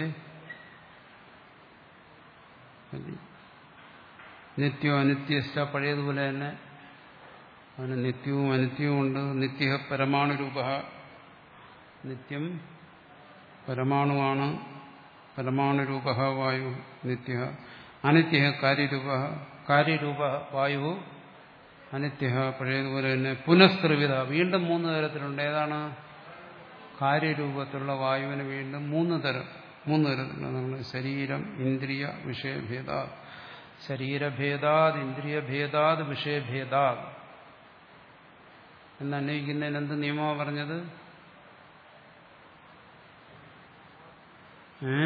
നിത്യവും അനിത്യസ്ഥ. പഴയതുപോലെ തന്നെ അവന് നിത്യവും അനിത്യവും ഉണ്ട്. നിത്യ പരമാണുരൂപ, നിത്യം പരമാണുവാണ്. പരമാണുരൂപ വായു നിത്യ. അനിത്യ കാര്യരൂപ, കാര്യരൂപ വായു അനിത്യ. പഴയതുപോലെ തന്നെ പുനഃസ്ത്രിവിധ, വീണ്ടും മൂന്ന് തരത്തിലുണ്ട്. ഏതാണ്? കാര്യരൂപത്തിലുള്ള വായുവിന് വീണ്ടും മൂന്ന് തരം മൂന്ന് തരത്തിലുള്ള ശരീരം, ഇന്ദ്രിയ, വിഷയഭേദ. ശരീരഭേദാത്, ഇന്ദ്രിയഭേദാത്, വിഷയഭേദാത് എന്ന് അന്വയിക്കുന്നതിന് എന്ത് നിയമമാണ് പറഞ്ഞത്? ഏ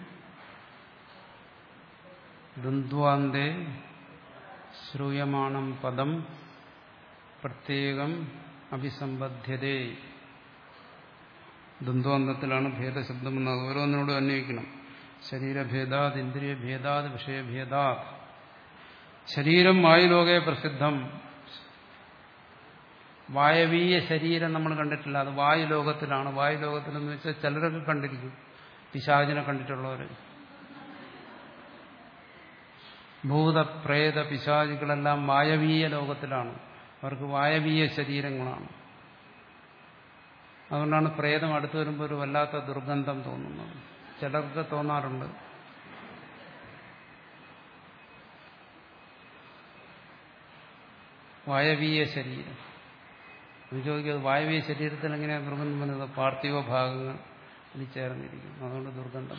ദ്വന്ദ്വാന്തേ ശ്രൂയമാണം പദം പ്രത്യേകം അഭിസംബദ്ധ്യതേ. ദ്വന്ദ്വാന്തത്തിലാണ് ഭേദശബ്ദം എന്നത്. ഓരോന്നിനോടും അന്വയിക്കണം. ശരീരഭേദാത്, ഇന്ദ്രിയഭേദാത്, വിഷയഭേദാത്. ശരീരം വായുലോകേ പ്രസിദ്ധം. വായവീയ ശരീരം നമ്മൾ കണ്ടിട്ടില്ല, അത് വായുലോകത്തിലാണ്. വായുലോകത്തിലെന്ന് വെച്ചാൽ ചിലരൊക്കെ കണ്ടിരിക്കും, പിശാചിനെ കണ്ടിട്ടുള്ളവർ. ഭൂത പ്രേത പിശാചികളെല്ലാം വായവീയ ലോകത്തിലാണ്. അവർക്ക് വായവീയ ശരീരങ്ങളാണ്. അതുകൊണ്ടാണ് പ്രേതം അടുത്ത് വരുമ്പോൾ ഒരു വല്ലാത്ത ദുർഗന്ധം തോന്നുന്നത്. ചിലർക്ക് തോന്നാറുണ്ട്. വായവീയ ശരീരം ചോദിക്കുന്നത്, വായവീയ ശരീരത്തിൽ എങ്ങനെയാണ് ദുർഗന്ധം വന്നത്? പാർത്ഥിവ ഭാഗങ്ങൾ ഇതിൽ ചേർന്നിരിക്കുന്നു, അതുകൊണ്ട് ദുർഗന്ധം.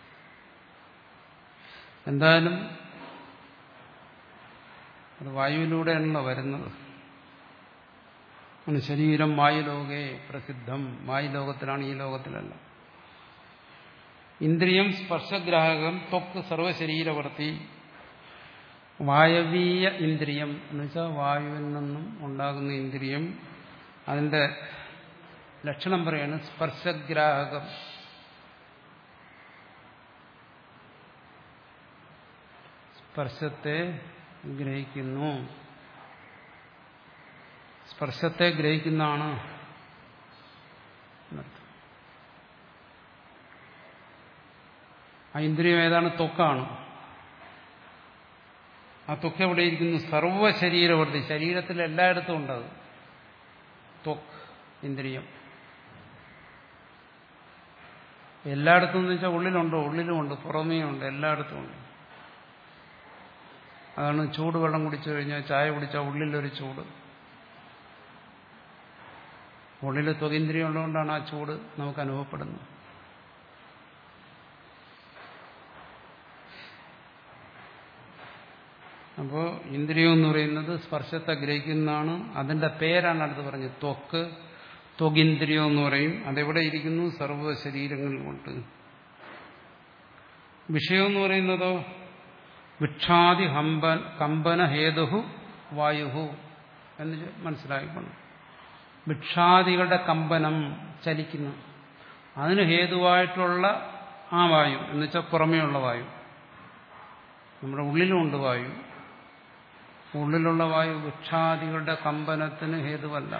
എന്തായാലും അത് വായുവിലൂടെയാണല്ലോ വരുന്നത്. ശരീരം വായുലോകേ പ്രസിദ്ധം. വായുലോകത്തിലാണ്, ഈ ലോകത്തിലല്ല. ഇന്ദ്രിയം സ്പർശഗ്രാഹകം ത്വക്ക് സർവശരീരവർത്തി. വായവീയ ഇന്ദ്രിയം എന്ന് വെച്ചാൽ വായുവിൽ നിന്നും ഉണ്ടാകുന്ന ഇന്ദ്രിയം. അതിന്റെ ലക്ഷണം പറയാണ് സ്പർശഗ്രാഹകം. സ്പർശത്തെ ഗ്രഹിക്കുന്നു. സ്പർശത്തെ ഗ്രഹിക്കുന്നതാണ്. ആ ഇന്ദ്രിയം ഏതാണ്? ത്വക്കാണ്. ആ ത്വക്ക് എവിടെ ഇരിക്കുന്നു? സർവശരീരവർത്തി. ശരീരത്തിൽ എല്ലായിടത്തും ഉണ്ടത് ത്വക്ക് ഇന്ദ്രിയം. എല്ലായിടത്തും എന്ന് വെച്ചാൽ ഉള്ളിലുണ്ടോ? ഉള്ളിലുമുണ്ട്, പുറമേയുണ്ട്, എല്ലായിടത്തും ഉണ്ട്. അതാണ് ചൂടുവെള്ളം കുടിച്ചു കഴിഞ്ഞാൽ, ചായ കുടിച്ചാൽ ഉള്ളിലൊരു ചൂട്. ഉള്ളിൽ ത്വകേന്ദ്രിയം ഉള്ളതുകൊണ്ടാണ് ആ ചൂട് നമുക്ക് അനുഭവപ്പെടുന്നത്. അപ്പോൾ ഇന്ദ്രിയം എന്ന് പറയുന്നത് സ്പർശത്തെ ഗ്രഹിക്കുന്നതാണ്. അതിന്റെ പേരാണ് അടുത്ത് പറഞ്ഞത് ത്വക്ക്. ത്വകിന്ദ്രിയം എന്ന് പറയും. അതെവിടെ ഇരിക്കുന്നു? സർവ്വ ശരീരങ്ങളിലുമുണ്ട്. വിഷയം എന്ന് പറയുന്നതോ വിക്ഷാദി ഹമ്പൻ കമ്പന ഹേതുഹു വായുഹു എന്ന് മനസ്സിലായിക്കൊണ്ട് വിക്ഷാദികളുടെ കമ്പനം ചലിക്കുന്നു. അതിന് ഹേതുവായിട്ടുള്ള ആ വായു എന്ന് വെച്ചാൽ പുറമേയുള്ള വായു. നമ്മുടെ ഉള്ളിലുമുണ്ട് വായു. ഉള്ളിലുള്ള വായു വൃക്ഷാദികളുടെ കമ്പനത്തിന് ഹേതുവല്ല.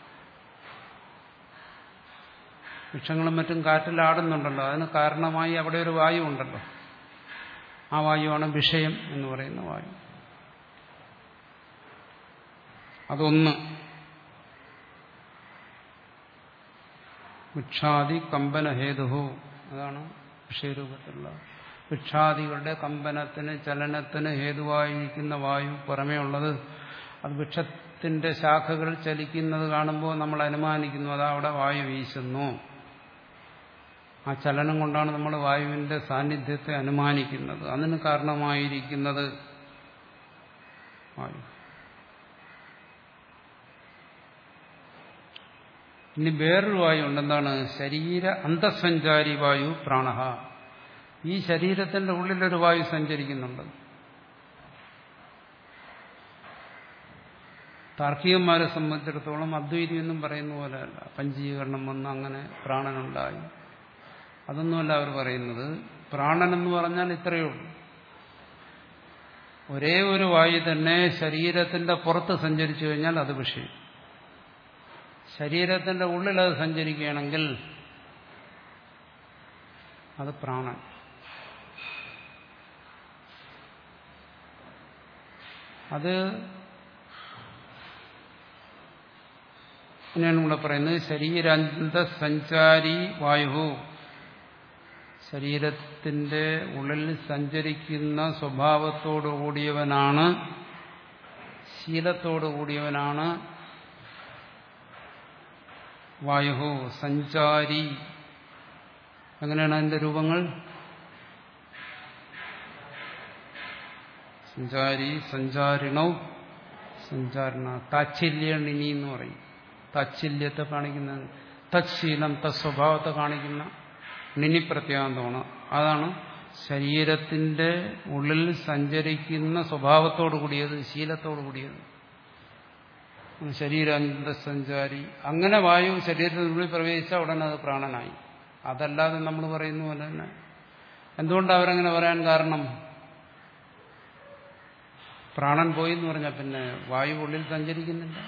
വൃക്ഷങ്ങളും മറ്റും കാറ്റിലാടുന്നുണ്ടല്ലോ, അതിന് കാരണമായി അവിടെ ഒരു വായു ഉണ്ടല്ലോ. ആ വായുവാണ് വിഷയം എന്ന് പറയുന്ന വായു. അതൊന്ന്. വൃക്ഷാദി കമ്പന ഹേതുഹു, അതാണ് വിഷയരൂപത്തിലുള്ള വൃക്ഷാദികളുടെ കമ്പനത്തിന് ചലനത്തിന് ഹേതുവായിരിക്കുന്ന വായു പുറമേ ഉള്ളത്. അത് വൃക്ഷത്തിന്റെ ശാഖകൾ ചലിക്കുന്നത് കാണുമ്പോൾ നമ്മൾ അനുമാനിക്കുന്നു അതാ അവിടെ വായു വീശുന്നു. ആ ചലനം കൊണ്ടാണ് നമ്മൾ വായുവിന്റെ സാന്നിധ്യത്തെ അനുമാനിക്കുന്നത്. അതിന് കാരണമായിരിക്കുന്നത് വായു. ഇനി വേറൊരു വായു ഉണ്ട്. എന്താണ്? ശരീര അന്തഃസഞ്ചാരി വായു പ്രാണഹ. ഈ ശരീരത്തിന്റെ ഉള്ളിലൊരു വായു സഞ്ചരിക്കുന്നുണ്ട്. താർക്കികന്മാരെ സംബന്ധിച്ചിടത്തോളം അദ്വൈതം എന്നും പറയുന്ന പോലെയല്ല. പഞ്ചീകരണം വന്ന് അങ്ങനെ പ്രാണനുണ്ടായി, അതൊന്നുമല്ല അവർ പറയുന്നത്. പ്രാണനെന്ന് പറഞ്ഞാൽ ഇത്രയേ ഉള്ളൂ. ഒരേ ഒരു വായു തന്നെ ശരീരത്തിന്റെ പുറത്ത് സഞ്ചരിച്ചു കഴിഞ്ഞാൽ അത് വിഷയം. ശരീരത്തിന്റെ ഉള്ളിൽ അത് സഞ്ചരിക്കുകയാണെങ്കിൽ അത് പ്രാണൻ. അത് അങ്ങനെയാണ് ഇവിടെ പറയുന്നത്. ശരീരാന്തസഞ്ചാരി വായു, ശരീരത്തിന്റെ ഉള്ളിൽ സഞ്ചരിക്കുന്ന സ്വഭാവത്തോടു കൂടിയവനാണ്, ശീലത്തോടു കൂടിയവനാണ് വായു. സഞ്ചാരി. എങ്ങനെയാണ് അതിന്റെ രൂപങ്ങൾ? സഞ്ചാരി, സഞ്ചാരിണോ, സഞ്ചാരണ. താച്ഛല്യണിനി എന്ന് പറയും. താച്ഛല്യത്തെ കാണിക്കുന്ന, തത്ശീലം തസ്വഭാവത്തെ കാണിക്കുന്ന നിനി പ്രത്യാന്തമാണ്. അതാണ് ശരീരത്തിന്റെ ഉള്ളിൽ സഞ്ചരിക്കുന്ന സ്വഭാവത്തോടു കൂടിയത്, ശീലത്തോടു കൂടിയത്. ശരീരാന്തസഞ്ചാരി. അങ്ങനെ വായു ശരീരത്തിനുള്ളിൽ പ്രവേശിച്ചാൽ ഉടനെ അത് പ്രാണനായി. അതല്ലാതെ നമ്മൾ പറയുന്ന പോലെ തന്നെ. എന്തുകൊണ്ടാണ് അവരങ്ങനെ പറയാൻ കാരണം? പ്രാണൻ പോയി എന്ന് പറഞ്ഞാൽ പിന്നെ വായു ഉള്ളിൽ സഞ്ചരിക്കുന്നില്ല.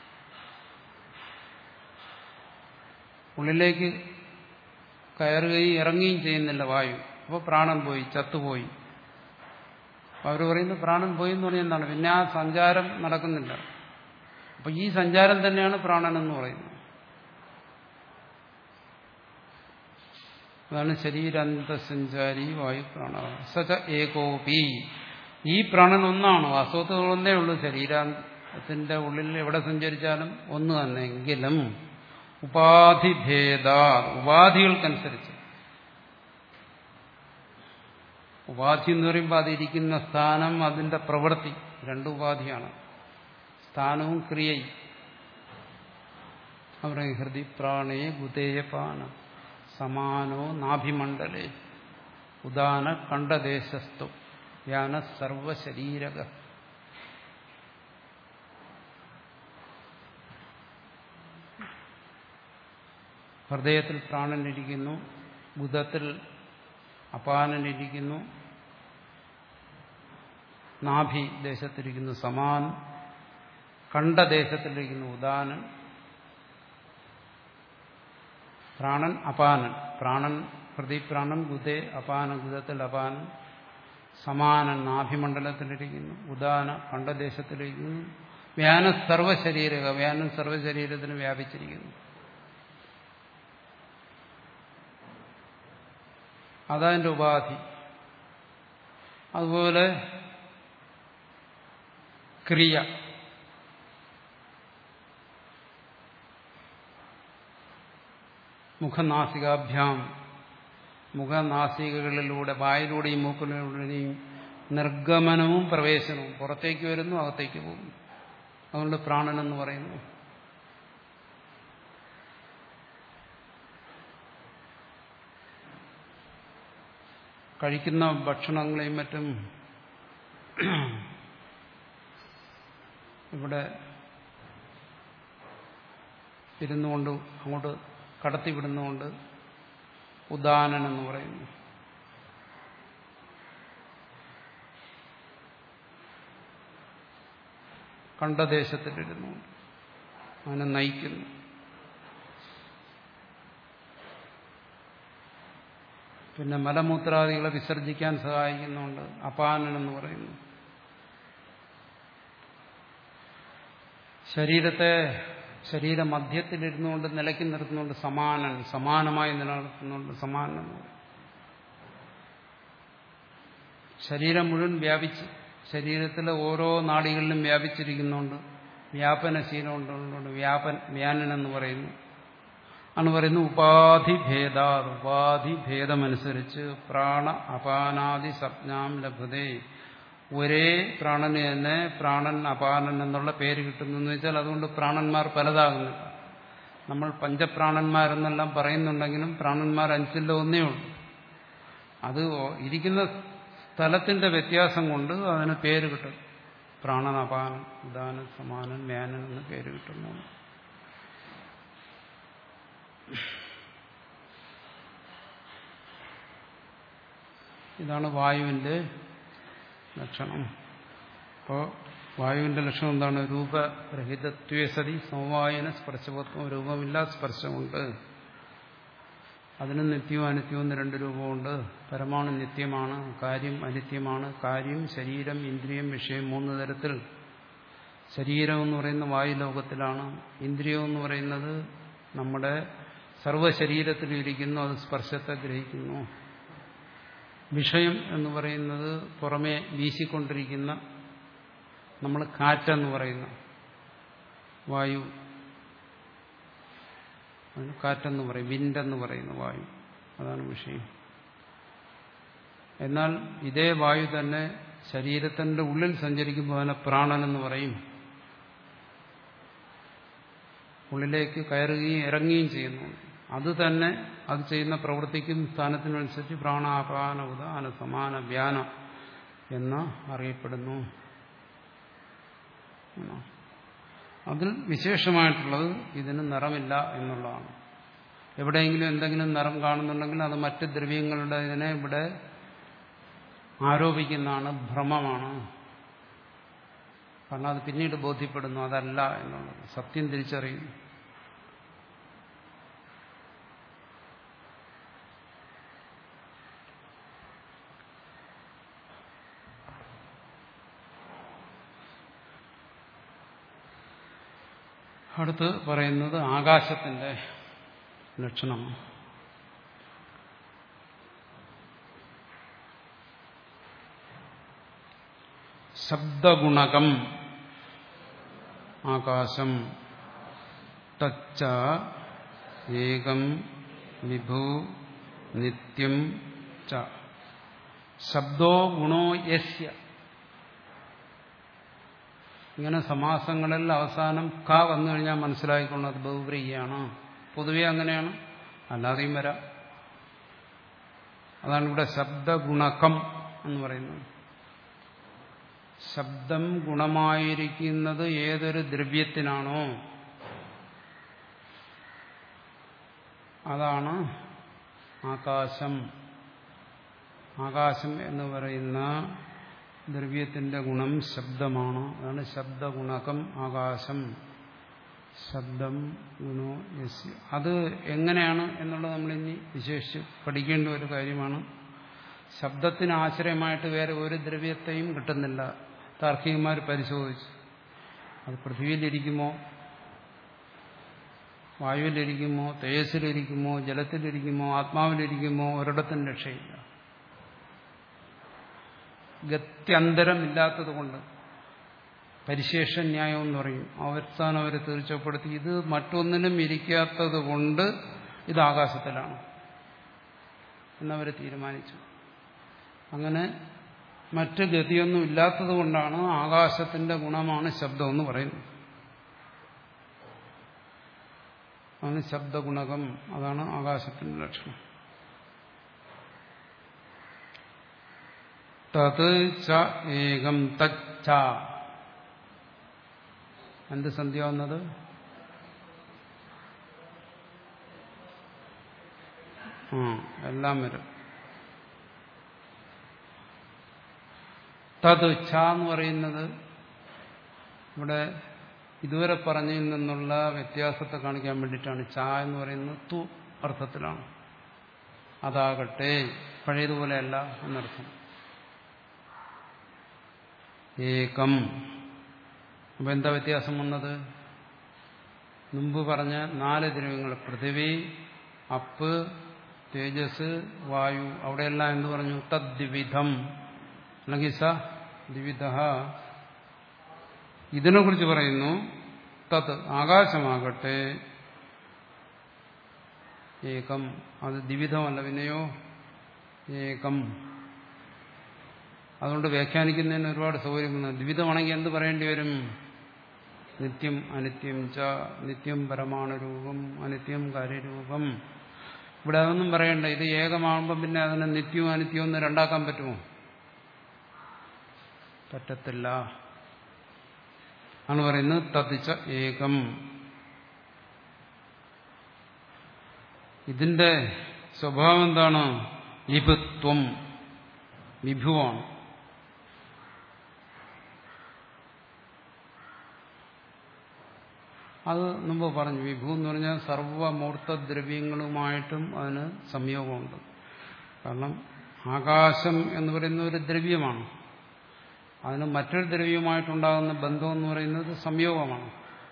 ഉള്ളിലേക്ക് കയറുകയും ഇറങ്ങുകയും ചെയ്യുന്നില്ല വായു. അപ്പോൾ പ്രാണൻ പോയി, ചത്തുപോയി. അവർ പറയുന്നത് പ്രാണൻ പോയി എന്ന് പറഞ്ഞാൽ എന്താണ്? പിന്നെ ആ സഞ്ചാരം നടക്കുന്നില്ല. അപ്പൊ ഈ സഞ്ചാരം തന്നെയാണ് പ്രാണൻ എന്ന് പറയുന്നത്. അതാണ് ശരീരാന്തസഞ്ചാരി വായു പ്രാണ. സച ഏകോപി. ഈ പ്രാണൻ ഒന്നാണ്, വാസ്തവത്തിൽ ഒന്നേ ഉള്ളൂ. ശരീരത്തിന്റെ ഉള്ളിൽ എവിടെ സഞ്ചരിച്ചാലും ഒന്ന് തന്നെ. എങ്കിലും ഉപാധിഭേദ, ഉപാധികൾക്കനുസരിച്ച്. ഉപാധി എന്ന് പറയുമ്പോൾ അതിരിക്കുന്ന സ്ഥാനം, അതിന്റെ പ്രവൃത്തി, രണ്ട് ഉപാധിയാണ്. സ്ഥാനവും ക്രിയയും. അവരെ ഹൃദി പ്രാണേ ഗുദേയപാന സമാനോ നാഭിമണ്ഡലേ. ഉദാന കണ്ഠദേശസ്തു യാന സർവശരീരക. ഹൃദയത്തിൽ പ്രാണനിരിക്കുന്നു, ബുധത്തിൽ അപാനനിരിക്കുന്നു, നാഭി ദേശത്തിരിക്കുന്നു സമാൻ, കണ്ഠദേശത്തിലിരിക്കുന്നു ഉദാനൻ, പ്രാണൻ അപാനൻ, പ്രാണൻ പ്രതിപ്രാണൻ ബുധേ അപാന ബുധത്തിൽ അപാനൻ, സമാനൻ നാഭിമണ്ഡലത്തിലിരിക്കുന്നു, ഉദാന കണ്ഠദേശത്തിലിരിക്കുന്നു, വ്യാന സർവശരീരക വ്യാനൻ സർവശരീരത്തിന് വ്യാപിച്ചിരിക്കുന്നു. അതതിൻ്റെ ഉപാധി. അതുപോലെ ക്രിയ, മുഖനാസികാഭ്യാം, മുഖനാസികകളിലൂടെ വായിലൂടെയും മൂക്കിലൂടെയും നിർഗമനവും പ്രവേശനവും, പുറത്തേക്ക് വരുന്നു അകത്തേക്ക് പോകുന്നു. അതുകൊണ്ട് പ്രാണനെന്ന് പറയുന്നു. കഴിക്കുന്ന ഭക്ഷണങ്ങളെയും മറ്റും ഇവിടെ ഇരുന്നുകൊണ്ട് അങ്ങോട്ട് കടത്തിവിടുന്നുകൊണ്ട് ഉദാനൻ എന്ന് പറയുന്നു. കണ്ഠദേശത്തിലിരുന്നുകൊണ്ട് അവനെ നയിക്കുന്നു. പിന്നെ മലമൂത്രാദികളെ വിസർജിക്കാൻ സഹായിക്കുന്നുണ്ട് അപാനൻ എന്ന് പറയുന്നു. ശരീരത്തെ ശരീരമധ്യത്തിലിരുന്നുകൊണ്ട് നിലയ്ക്ക് നിർത്തുന്നുണ്ട് സമാനൻ, സമാനമായി നിലനിർത്തുന്നുണ്ട് സമാനൻ എന്ന് പറയും. ശരീരം മുഴുവൻ വ്യാപിച്ച് ശരീരത്തിലെ ഓരോ നാഡികളിലും വ്യാപിച്ചിരിക്കുന്നുണ്ട് വ്യാപനശീലം ഉണ്ടുകൊണ്ട് വ്യാപൻ വ്യാനൻ എന്ന് പറയുന്നു. ആണ് പറയുന്നു ഉപാധിഭേദ, ഉപാധിഭേദമനുസരിച്ച് പ്രാണ അപാനാദി സംജ്ഞാം ലഭ്യതേ. ഒരേ പ്രാണന് തന്നെ പ്രാണൻ അപാനൻ എന്നുള്ള പേര് കിട്ടുന്നു എന്ന് വെച്ചാൽ അതുകൊണ്ട് പ്രാണന്മാർ പലതാകുന്നില്ല. നമ്മൾ പഞ്ചപ്രാണന്മാരെന്നെല്ലാം പറയുന്നുണ്ടെങ്കിലും പ്രാണന്മാർ അഞ്ചില്ല ഒന്നേ ഉള്ളൂ. അത് ഇരിക്കുന്ന സ്ഥലത്തിന്റെ വ്യത്യാസം കൊണ്ട് അതിന് പേര് കിട്ടും. പ്രാണൻ അപാനൻ ഉദാനൻ സമാനൻ വ്യാനൻ എന്ന് പേര് കിട്ടുന്നു. ഇതാണ് വായുവിന്റെ ലക്ഷണം. അപ്പോൾ വായുവിന്റെ ലക്ഷണം എന്താണ്? രൂപരഹിതത്വേ സതി സമവായന സ്പർശവത്വം. രൂപമില്ല, സ്പർശമുണ്ട്. അതിന് നിത്യവും അനിത്യവും എന്ന് രണ്ട് രൂപമുണ്ട്. പരമാണു നിത്യമാണ്, കാര്യം അനിത്യമാണ്. കാര്യം ശരീരം, ഇന്ദ്രിയം, വിഷയം മൂന്ന് തരത്തിൽ. ശരീരം എന്ന് പറയുന്ന വായുലോകത്തിലാണ്. ഇന്ദ്രിയം എന്ന് പറയുന്നത് നമ്മുടെ സർവ്വശരീരത്തിലും ഇരിക്കുന്നു, അത് സ്പർശത്തെ ഗ്രഹിക്കുന്നു. വിഷയം എന്ന് പറയുന്നത് പുറമേ വീശിക്കൊണ്ടിരിക്കുന്ന നമ്മൾ കാറ്റെന്ന് പറയുന്ന വായു, കാറ്റെന്ന് പറയും, വിൻഡെന്ന് പറയുന്ന വായു, അതാണ് വിഷയം. എന്നാൽ ഇതേ വായു തന്നെ ശരീരത്തിന്റെ ഉള്ളിൽ സഞ്ചരിക്കുമ്പോൾ അതിനെ പ്രാണനെന്ന് പറയും. ഉള്ളിലേക്ക് കയറുകയും ഇറങ്ങുകയും ചെയ്യുന്നു. അത് തന്നെ അത് ചെയ്യുന്ന പ്രവൃത്തിക്കും സ്ഥാനത്തിനനുസരിച്ച് പ്രാണാപാന ഉദാന സമാന വ്യാന എന്ന് അറിയപ്പെടുന്നു. അതിൽ വിശേഷമായിട്ടുള്ളത് ഇതിന് നിറമില്ല എന്നുള്ളതാണ്. എവിടെയെങ്കിലും എന്തെങ്കിലും നിറം കാണുന്നുണ്ടെങ്കിൽ അത് മറ്റ് ദ്രവ്യങ്ങളുടെ ഇതിനെ ഇവിടെ ആരോപിക്കുന്നതാണ്, ഭ്രമമാണ്. കാരണം അത് പിന്നീട് ബോധ്യപ്പെടുന്നു അതല്ല എന്നുള്ളത്, സത്യം തിരിച്ചറിയുന്നു. അടുത്ത് പറയുന്നത് ആകാശത്തിന്റെ ലക്ഷണം. ശബ്ദഗുണകം ആകാശം. തച്ച ഏകം വിഭു നിത്യം ച. ശബ്ദോ ഗുണോ യസ്യ. ഇങ്ങനെ സമാസങ്ങളിൽ അവസാനം ക വന്നു കഴിഞ്ഞാൽ മനസ്സിലാക്കിക്കൊള്ളത് ബഹുവ്രീഹിയാണ്. പൊതുവെ അങ്ങനെയാണ്, അല്ലാതെയും വരാം. അതാണ് ഇവിടെ ശബ്ദഗുണകം എന്ന് പറയുന്നത്. ശബ്ദം ഗുണമായിരിക്കുന്നത് ഏതൊരു ദ്രവ്യത്തിനാണോ അതാണ് ആകാശം. ആകാശം എന്ന് പറയുന്ന ദ്രവ്യത്തിന്റെ ഗുണം ശബ്ദമാണ്. അതാണ് ശബ്ദഗുണകം ആകാശം. ശബ്ദം ഗുണോ യസ്യ. അത് എങ്ങനെയാണ് എന്നുള്ളത് നമ്മളിനി വിശേഷിച്ച് പഠിക്കേണ്ട ഒരു കാര്യമാണ്. ശബ്ദത്തിന് ആശ്രയമായിട്ട് വേറെ ഒരു ദ്രവ്യത്തെയും കിട്ടുന്നില്ല. താർക്കികന്മാർ പരിശോധിച്ചു. അത് പൃഥ്വിയിലിരിക്കുമോ, വായുവിലിരിക്കുമോ, തേജസ്സിലിരിക്കുമോ, ജലത്തിലിരിക്കുമോ, ആത്മാവിലിരിക്കുമോ, ഒരിടത്തും രക്ഷയില്ല. ഗത്യന്തരം ഇല്ലാത്തത് കൊണ്ട് പരിശേഷ ന്യായം എന്ന് പറയും. അവസാനം അവരെ തീർച്ചപ്പെടുത്തി ഇത് മറ്റൊന്നിനും ഇരിക്കാത്തത് കൊണ്ട് ഇത് ആകാശത്തിലാണ് എന്നവർ തീരുമാനിച്ചു. അങ്ങനെ മറ്റ് ഗതിയൊന്നും ഇല്ലാത്തത് കൊണ്ടാണ് ആകാശത്തിന്റെ ഗുണമാണ് ശബ്ദം എന്ന് പറയുന്നത്. അതാണ് ശബ്ദഗുണകം. അതാണ് ആകാശത്തിന്റെ ലക്ഷണം. തത് ച ഏകം തച്ച. എന്ത് സന്ധ്യ വന്നത്? ആ എല്ലാം വരും. തത് ച എന്ന് പറയുന്നത് ഇവിടെ ഇതുവരെ പറഞ്ഞതിൽ നിന്നുള്ള വ്യത്യാസത്തെ കാണിക്കാൻ വേണ്ടിയിട്ടാണ്. ച എന്ന് പറയുന്നത് തു അർത്ഥത്തിലാണ്. അതാകട്ടെ പഴയതുപോലെയല്ല എന്നർത്ഥം. ഏകം. അപ്പൊ എന്താ വ്യത്യാസം വന്നത്? മുമ്പ് പറഞ്ഞ നാല് ദ്രവ്യങ്ങൾ പൃഥിവി, അപ്പ്, തേജസ്, വായു, അവിടെയെല്ലാം എന്ത് പറഞ്ഞു? തദ്വിധം അല്ലെങ്കിൽ സ ദ്വിധ. ഇതിനെ കുറിച്ച് പറയുന്നു തത് ആകാശമാകട്ടെ ഏകം. അത് ദ്വിധമല്ല, പിന്നെയോ ഏകം. അതുകൊണ്ട് വ്യാഖ്യാനിക്കുന്നതിന് ഒരുപാട് സൗകര്യമുണ്ട്. ദ്വിധമാണെങ്കിൽ എന്ത് പറയേണ്ടി വരും? നിത്യം അനിത്യം ച. നിത്യം പരമാണുരൂപം, അനിത്യം കാര്യരൂപം. ഇവിടെ അതൊന്നും പറയണ്ട. ഇത് ഏകമാകുമ്പം പിന്നെ അതിനെ നിത്യവും അനിത്യവും ഒന്ന് രണ്ടാക്കാൻ പറ്റുമോ? പറ്റത്തില്ല. ആണ് പറയുന്നത് തതിച്ച ഏകം. ഇതിന്റെ സ്വഭാവം എന്താണ്? വിഭുത്വം. വിഭുവാണ്. അത് മുമ്പ് പറഞ്ഞു. വിഭു എന്ന് പറഞ്ഞാൽ സർവമൂർത്തദ്രവ്യങ്ങളുമായിട്ടും അതിന് സംയോഗമുണ്ട്. കാരണം ആകാശം എന്ന് പറയുന്ന ഒരു ദ്രവ്യമാണ്. അതിന് മറ്റൊരു ദ്രവ്യവുമായിട്ടുണ്ടാകുന്ന ബന്ധം എന്ന് പറയുന്നത് സംയോഗമാണ്.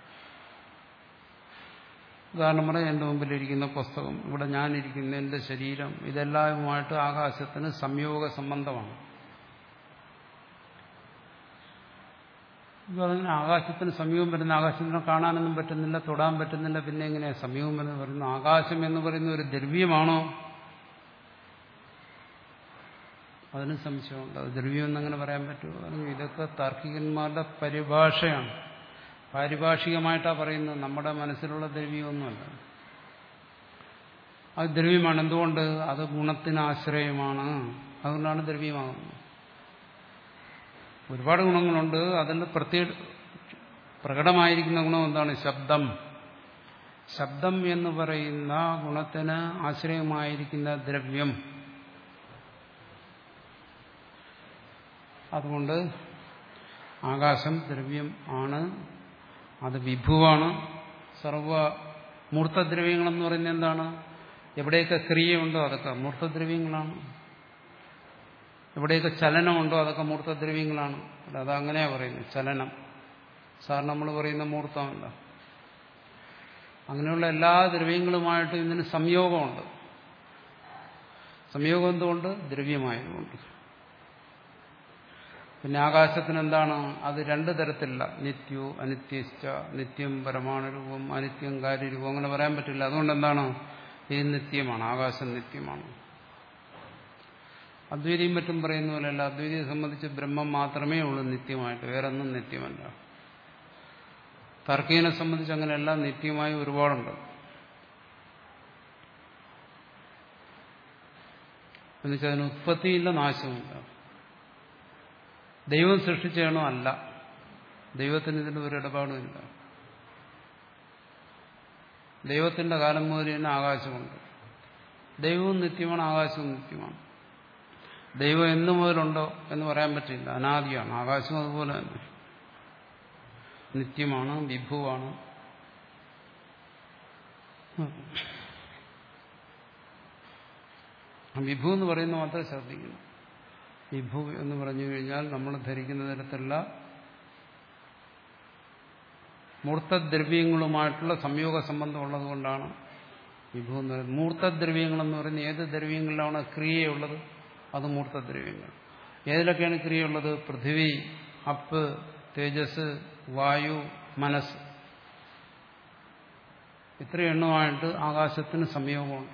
ഉദാഹരണം പറയാം, എൻ്റെ മുമ്പിലിരിക്കുന്ന പുസ്തകം, ഇവിടെ ഞാനിരിക്കുന്ന എൻ്റെ ശരീരം, ഇതെല്ലാവുമായിട്ട് ആകാശത്തിന് സംയോഗ സംബന്ധമാണ്. ആകാശത്തിന് സംയോഗം വരുന്ന, ആകാശത്തിനെ കാണാനൊന്നും പറ്റുന്നില്ല, തൊടാൻ പറ്റുന്നില്ല, പിന്നെ എങ്ങനെയാ സംയോഗം എന്ന് പറയുന്നത്? ആകാശം എന്ന് പറയുന്ന ഒരു ദ്രവ്യമാണോ? അതിന് സംശയമുണ്ട്. അത് ദ്രവ്യം എന്നങ്ങനെ പറയാൻ പറ്റുമോ? ഇതൊക്കെ താർക്കികന്മാരുടെ പരിഭാഷയാണ്. പാരിഭാഷികമായിട്ടാണ് പറയുന്നത്. നമ്മുടെ മനസ്സിലുള്ള ദ്രവ്യമൊന്നുമല്ല. അത് ദ്രവ്യമാണ്. എന്തുകൊണ്ട്? അത് ഗുണത്തിന് ആശ്രയമാണ്. അതുകൊണ്ടാണ് ദ്രവ്യമാകുന്നത്. ഒരുപാട് ഗുണങ്ങളുണ്ട്. അതിൽ പ്രത്യേക പ്രകടമായിരിക്കുന്ന ഗുണം എന്താണ്? ശബ്ദം. ശബ്ദം എന്ന് പറയുന്ന ഗുണത്തിന് ആശ്രയമായിരിക്കുന്ന ദ്രവ്യം. അതുകൊണ്ട് ആകാശം ദ്രവ്യം ആണ്. അത് വിഭുവാണ്. സർവ മൂർത്തദ്രവ്യങ്ങളെന്ന് പറയുന്നത് എന്താണ്? എവിടെയൊക്കെ ക്രിയയുണ്ടോ അതൊക്കെ മൂർത്തദ്രവ്യങ്ങളാണ്. എവിടെയൊക്കെ ചലനമുണ്ടോ അതൊക്കെ മൂർത്തദ്രവ്യങ്ങളാണ്. അതങ്ങനെയാ പറയുന്നത്. ചലനം സാറിന് നമ്മൾ പറയുന്ന മൂർത്തമല്ല. അങ്ങനെയുള്ള എല്ലാ ദ്രവ്യങ്ങളുമായിട്ടും ഇതിന് സംയോഗമുണ്ട്. സംയോഗം എന്തുകൊണ്ട്? ദ്രവ്യമായതുകൊണ്ട്. പിന്നെ ആകാശത്തിന് എന്താണ്? അത് രണ്ടു തരത്തിലുള്ള നിത്യവും അനിത്യശ്ച. നിത്യം പരമാണുരൂപം, അനിത്യം കാര്യരൂപം, അങ്ങനെ പറയാൻ പറ്റില്ല. അതുകൊണ്ട് എന്താണ്? ഇത് നിത്യമാണ്. ആകാശം നിത്യമാണ്. അദ്വൈതിയും മറ്റും പറയുന്ന പോലെയല്ല. അദ്വൈതിയെ സംബന്ധിച്ച് ബ്രഹ്മം മാത്രമേ ഉള്ളൂ നിത്യമായിട്ട്, വേറൊന്നും നിത്യമല്ല. തർക്കീനെ സംബന്ധിച്ച് അങ്ങനെയെല്ലാം നിത്യമായി ഒരുപാടുണ്ട്. എന്നുവെച്ചാൽ അതിന് ഉത്പത്തിയില്ല, നാശവുമില്ല. ദൈവം സൃഷ്ടിച്ചാണോ? അല്ല. ദൈവത്തിന് ഇതിൽ ഒരു ഇടപാടുമില്ല. ദൈവത്തിന്റെ കാലം മുതൽ തന്നെ ആകാശമുണ്ട്. ദൈവവും നിത്യമാണ്, ആകാശവും നിത്യമാണ്. ദൈവം എന്നു മുതലുണ്ടോ എന്ന് പറയാൻ പറ്റില്ല. അനാദിയാണ്. ആകാശം അതുപോലെ തന്നെ നിത്യമാണ്, വിഭുവാണ്. വിഭു എന്ന് പറയുന്ന മാത്രം ശ്രദ്ധിക്കുന്നു. വിഭു എന്ന് പറഞ്ഞു കഴിഞ്ഞാൽ നമ്മൾ ധരിക്കുന്ന തരത്തിലുള്ള മൂർത്തദ്രവ്യങ്ങളുമായിട്ടുള്ള സംയോഗ സംബന്ധം ഉള്ളതുകൊണ്ടാണ് വിഭു എന്ന് പറയുന്നത്. മൂർത്തദ്രവ്യങ്ങളെന്ന് പറയുന്നത് ഏത് ദ്രവ്യങ്ങളിലാണ് ക്രിയയുള്ളത്? അത് മൂർത്തദ്രവ്യങ്ങൾ. ഏതിലൊക്കെയാണ് ക്രിയയുള്ളത്? പൃഥ്വി, അപ്പ്, തേജസ്, വായു, മനസ്സ്. ഇത്രയും എണ്ണമായിട്ട് ആകാശത്തിന് സംയോഗമുണ്ട്.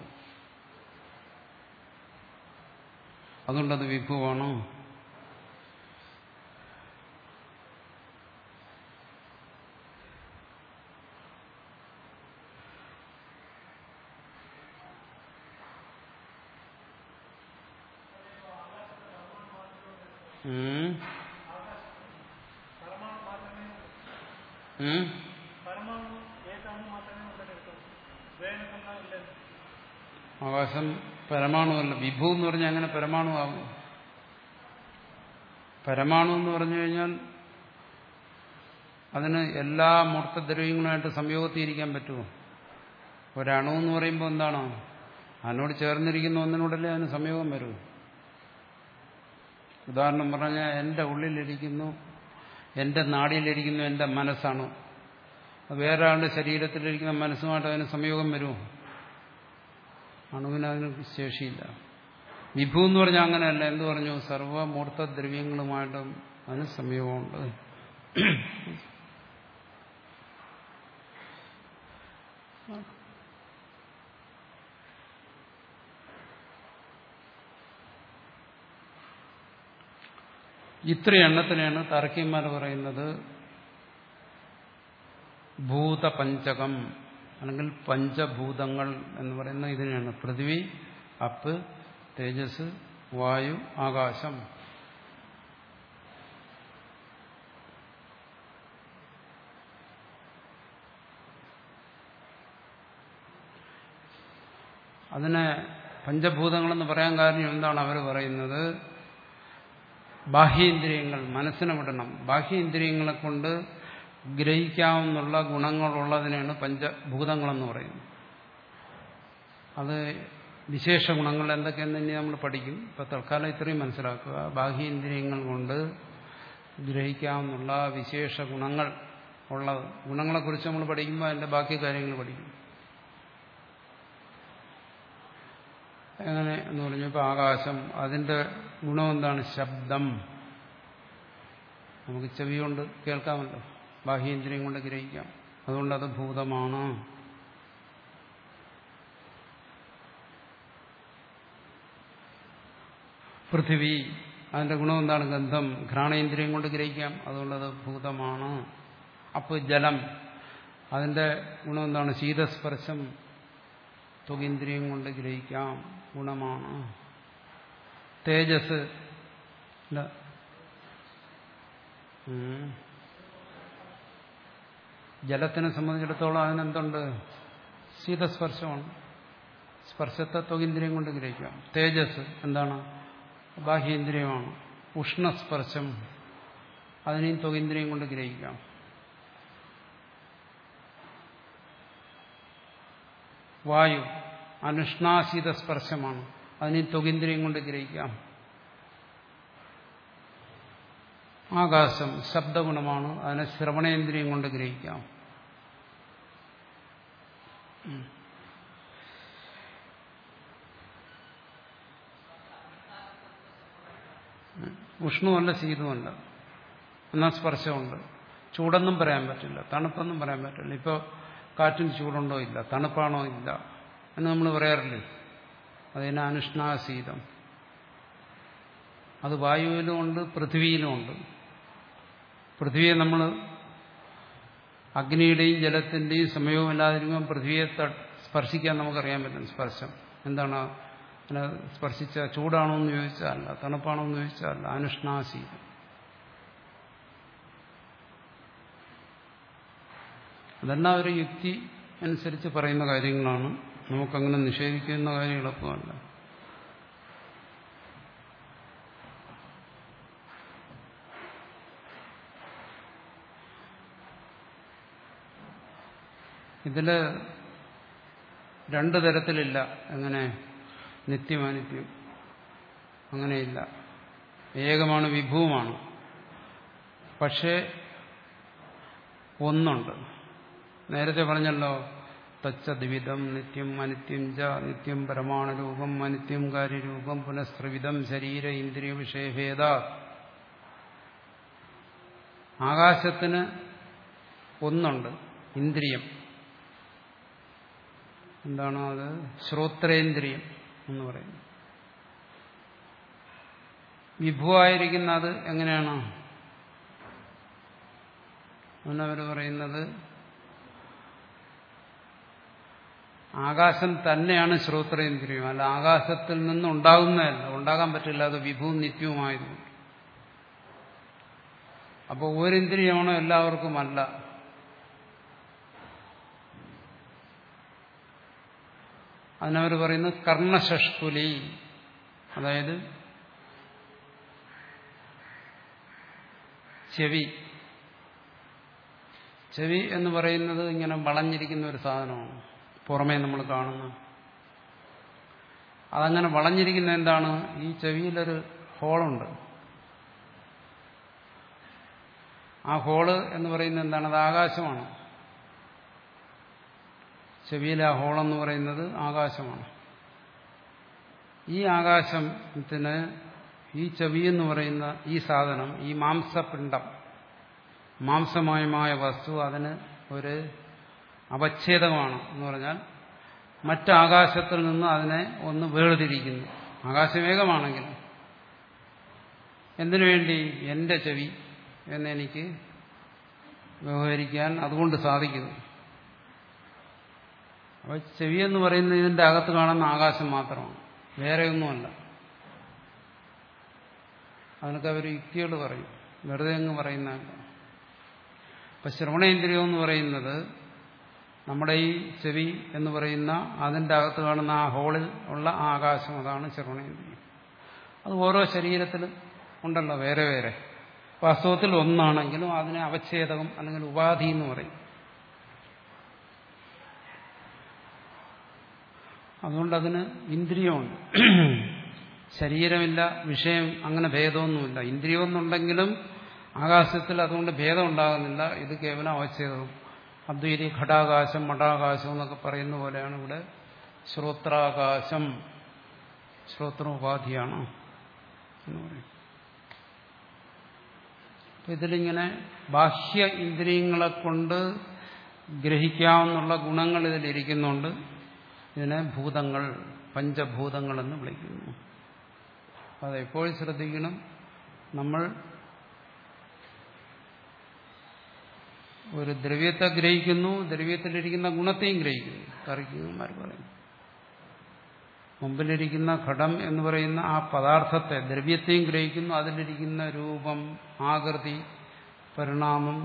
അതുകൊണ്ടത് വിഭുവാണ്. ആകാശം പരമാണുവല്ല. വിഭു എന്ന് പറഞ്ഞാൽ അങ്ങനെ പരമാണു ആകും. പരമാണു എന്ന് പറഞ്ഞു കഴിഞ്ഞാൽ അതിന് എല്ലാ മൂർത്തദ്രവ്യങ്ങളുമായിട്ട് സംയോഗത്തിയിരിക്കാൻ പറ്റുമോ? ഒരണു എന്ന് പറയുമ്പോൾ എന്താണോ അതിനോട് ചേർന്നിരിക്കുന്ന ഒന്നിനോടല്ലേ അതിന് സംയോഗം വരൂ. ഉദാഹരണം പറഞ്ഞാൽ എൻ്റെ ഉള്ളിലിരിക്കുന്നു, എൻ്റെ നാടിയിലിരിക്കുന്നു എൻ്റെ മനസ്സാണ്. വേറെ ആളുടെ ശരീരത്തിലിരിക്കുന്ന മനസ്സുമായിട്ട് അതിന് സംയോഗം വരുമോ? അണുവിന് അതിന് ശേഷിയില്ല. വിഭു എന്ന് പറഞ്ഞാൽ അങ്ങനെയല്ല. എന്ത് പറഞ്ഞു? സർവമൂർത്തദ്രവ്യങ്ങളുമായിട്ടും അതിന് സംയോഗമുണ്ട്. ഇത്ര എണ്ണത്തിനെയാണ് താർക്കികന്മാർ പറയുന്നത് ഭൂതപഞ്ചകം അല്ലെങ്കിൽ പഞ്ചഭൂതങ്ങൾ എന്ന് പറയുന്ന ഇതിനെയാണ്. പൃഥ്വി, അപ്പ്, തേജസ്, വായു, ആകാശം. അതിനെ പഞ്ചഭൂതങ്ങളെന്ന് പറയാൻ കാരണം എന്താണ്? അവർ പറയുന്നത് ബാഹ്യേന്ദ്രിയങ്ങൾ മനസ്സിനെ വിടണം. ബാഹ്യേന്ദ്രിയങ്ങളെ കൊണ്ട് ഗ്രഹിക്കാവുന്നുള്ള ഗുണങ്ങളുള്ളതിനാണ് പഞ്ചഭൂതങ്ങളെന്ന് പറയുന്നത്. അത് വിശേഷ ഗുണങ്ങൾ എന്തൊക്കെയെന്ന് തന്നെ നമ്മൾ പഠിക്കും. ഇപ്പൊ തൽക്കാലം ഇത്രയും മനസ്സിലാക്കുക. ബാഹ്യേന്ദ്രിയങ്ങൾ കൊണ്ട് ഗ്രഹിക്കാവുന്നുള്ള വിശേഷ ഗുണങ്ങൾ ഉള്ള ഗുണങ്ങളെക്കുറിച്ച് നമ്മൾ പഠിക്കുമ്പോൾ അതിന്റെ ബാക്കി കാര്യങ്ങൾ പഠിക്കും. എങ്ങനെ എന്ന് പറഞ്ഞപ്പോൾ ആകാശം, അതിന്റെ ഗുണം എന്താണ്? ശബ്ദം. നമുക്ക് ചെവി കൊണ്ട് കേൾക്കാമല്ലോ, ബാഹ്യേന്ദ്രിയം കൊണ്ട് ഗ്രഹിക്കാം. അതുകൊണ്ടത് ഭൂതമാണ്. പൃഥിവി, അതിന്റെ ഗുണം എന്താണ്? ഗന്ധം. ഘ്രാണേന്ദ്രിയം കൊണ്ട് ഗ്രഹിക്കാം. അതുകൊണ്ടത് ഭൂതമാണ്. അപ്പോൾ ജലം, അതിന്റെ ഗുണം എന്താണ്? ശീതസ്പർശം. ത്വകേന്ദ്രിയം കൊണ്ട് ഗ്രഹിക്കാം, ഗുണമാണ്. തേജസ്, ജലത്തിനെ സംബന്ധിച്ചിടത്തോളം അതിനെന്തുണ്ട്? ശീതസ്പർശമാണ്. സ്പർശത്തെ ത്വകേന്ദ്രിയം കൊണ്ട് ഗ്രഹിക്കാം. തേജസ് എന്താണ്? ബാഹ്യേന്ദ്രിയമാണ്. ഉഷ്ണസ്പർശം, അതിനെയും ത്വകേന്ദ്രിയം കൊണ്ട് ഗ്രഹിക്കാം. വായു അനുഷ്ണാശീത സ്പർശമാണ്, അതിനെ ത്വകേന്ദ്രിയം കൊണ്ട് ഗ്രഹിക്കാം. ആകാശം ശബ്ദഗുണമാണ്, അതിനെ ശ്രവണേന്ദ്രിയം കൊണ്ട് ഗ്രഹിക്കാം. ഉഷ്ണമല്ല ശീതമല്ല, എന്നാൽ സ്പർശമുണ്ട്. ചൂടെന്നും പറയാൻ പറ്റില്ല, തണുപ്പെന്നും പറയാൻ പറ്റില്ല. ഇപ്പോൾ കാറ്റിന് ചൂടുണ്ടോ? ഇല്ല. തണുപ്പാണോ? ഇല്ല എന്ന് നമ്മൾ പറയാറില്ലേ? അതിന് അനുഷ്ണാശീതം. അത് വായുവിലുമുണ്ട്, പൃഥ്വിയിലുമുണ്ട്. പൃഥ്വിയെ നമ്മൾ അഗ്നിയുടെയും ജലത്തിന്റെയും സംയോഗമില്ലാതിരിക്കുമ്പോൾ പൃഥ്വിയെ സ്പർശിക്കാൻ നമുക്കറിയാൻ പറ്റും. സ്പർശം എന്താണ്? അതിനെ സ്പർശിച്ച ചൂടാണോ എന്ന് ചോദിച്ചാൽ അല്ല, തണുപ്പാണോ എന്ന് ചോദിച്ചാൽ അല്ല, അനുഷ്ണാശീലം. അതെല്ലാം ഒരു യുക്തി അനുസരിച്ച് പറയുന്ന കാര്യങ്ങളാണ്. നമുക്കങ്ങനെ നിഷേധിക്കുന്ന കാര്യം എളുപ്പമല്ല. ഇതില് രണ്ടു തരത്തിലില്ല. എങ്ങനെ? നിത്യമനിത്യം അങ്ങനെയില്ല. ഏകമാണ്, വിഭുവുമാണ്. പക്ഷേ ഒന്നുണ്ട്. നേരത്തെ പറഞ്ഞല്ലോ, തച്ച ദ്വിവിധം നിത്യം അനിത്യം ച നിത്യം പരമാണുരൂപം അനിത്യം കാര്യരൂപം പുനഃസ്ത്രിവിധം ശരീര ഇന്ദ്രിയ വിഷയഭേദ. ആകാശത്തിന് ഒന്നുണ്ട്, ഇന്ദ്രിയം. എന്താണ് അത്? ശ്രോത്രേന്ദ്രിയം എന്ന് പറയുന്നത്. വിഭുവായിരിക്കുന്ന അത് എങ്ങനെയാണ്? എന്നവർ പറയുന്നത് ആകാശം തന്നെയാണ് ശ്രോത്രേന്ദ്രിയം. അല്ല, ആകാശത്തിൽ നിന്നുണ്ടാകുന്നതല്ല, ഉണ്ടാകാൻ പറ്റില്ല. അത് വിഭുവും നിത്യവുമായതുകൊണ്ട്. അപ്പോൾ ഒരിന്ദ്രിയമാണോ എല്ലാവർക്കും? അല്ല. അതിനവർ പറയുന്നത് കർണഷഷ്കുലി. അതായത് ചെവി. ചെവി എന്ന് പറയുന്നത് ഇങ്ങനെ വളഞ്ഞിരിക്കുന്ന ഒരു സാധനമാണ്, പുറമേ നമ്മൾ കാണുന്ന. അതങ്ങനെ വളഞ്ഞിരിക്കുന്ന എന്താണ്? ഈ ചെവിയിലൊരു ഹോളുണ്ട്. ആ ഹോള് എന്ന് പറയുന്നത് എന്താണ്? അത് ആകാശമാണ്. ചെവിയിലെ ആ ഹോളെന്ന് പറയുന്നത് ആകാശമാണ്. ഈ ആകാശത്തിന് ഈ ചെവി എന്ന് പറയുന്ന ഈ സാധനം, ഈ മാംസപിണ്ഡം, മാംസമയമായ വസ്തു, അതിന് ഒരു അവച്ഛേദമാണ്. എന്ന് പറഞ്ഞാൽ മറ്റാകാശത്തിൽ നിന്ന് അതിനെ ഒന്ന് വേർതിരിക്കുന്നു. ആകാശമേകമാണെങ്കിൽ എന്തിനു വേണ്ടി? എന്റെ ചെവി എന്നെനിക്ക് വ്യവഹരിക്കാൻ അതുകൊണ്ട് സാധിക്കുന്നു. അപ്പോൾ ചെവി എന്ന് പറയുന്നത് ഇതിന്റെ അകത്ത് കാണുന്ന ആകാശം മാത്രമാണ്, വേറെയൊന്നുമല്ല. അതിനൊക്കെ അവർ യുക്തിയോട് പറയും, വെറുതെ അങ്ങ് പറയുന്നതല്ല. ഇപ്പൊ ശ്രവണേന്ദ്രിയം എന്ന് പറയുന്നത് നമ്മുടെ ഈ ചെവി എന്ന് പറയുന്ന അതിന്റെ അകത്ത് കാണുന്ന ആ ഹോളിൽ ഉള്ള ആ ആകാശം, അതാണ് ശ്രവണേന്ദ്രിയം. അത് ഓരോ ശരീരത്തിലും ഉണ്ടല്ലോ, വേറെ വേറെ. വാസ്തവത്തിൽ ഒന്നാണെങ്കിലും അതിനെ അവച്ഛേദകം അല്ലെങ്കിൽ ഉപാധി എന്ന് പറയും. അതുകൊണ്ട് അതിന് ഇന്ദ്രിയമുണ്ട്. ശരീരമില്ല, വിഷയം, അങ്ങനെ ഭേദമൊന്നുമില്ല. ഇന്ദ്രിയമൊന്നുണ്ടെങ്കിലും ആകാശത്തിൽ അതുകൊണ്ട് ഭേദം ഉണ്ടാകുന്നില്ല. ഇത് കേവലം അവച്ഛേദവും. അദ്വൈതി ഘടാകാശം മഠാകാശം എന്നൊക്കെ പറയുന്ന പോലെയാണ് ഇവിടെ ശ്രോത്രാകാശം, ശ്രോത്രോപാധിയാണ് എന്ന് പറയും. ഇതിലിങ്ങനെ ബാഹ്യ ഇന്ദ്രിയങ്ങളെ കൊണ്ട് ഗ്രഹിക്കാവുന്ന ഗുണങ്ങൾ ഇതിലിരിക്കുന്നുണ്ട്. ഇതിനെ ഭൂതങ്ങൾ, പഞ്ചഭൂതങ്ങളെന്ന് വിളിക്കുന്നു. അതെപ്പോഴും ശ്രദ്ധിക്കണം. നമ്മൾ ഒരു ദ്രവ്യത്തെ ഗ്രഹിക്കുന്നു, ദ്രവ്യത്തിലിരിക്കുന്ന ഗുണത്തെയും ഗ്രഹിക്കുന്നു. താർക്കികന്മാർ പറയും, മുമ്പിലിരിക്കുന്ന ഘടം എന്ന് പറയുന്ന ആ പദാർത്ഥത്തെ, ദ്രവ്യത്തെയും ഗ്രഹിക്കുന്നു, അതിലിരിക്കുന്ന രൂപം, ആകൃതി, പരിണാമം,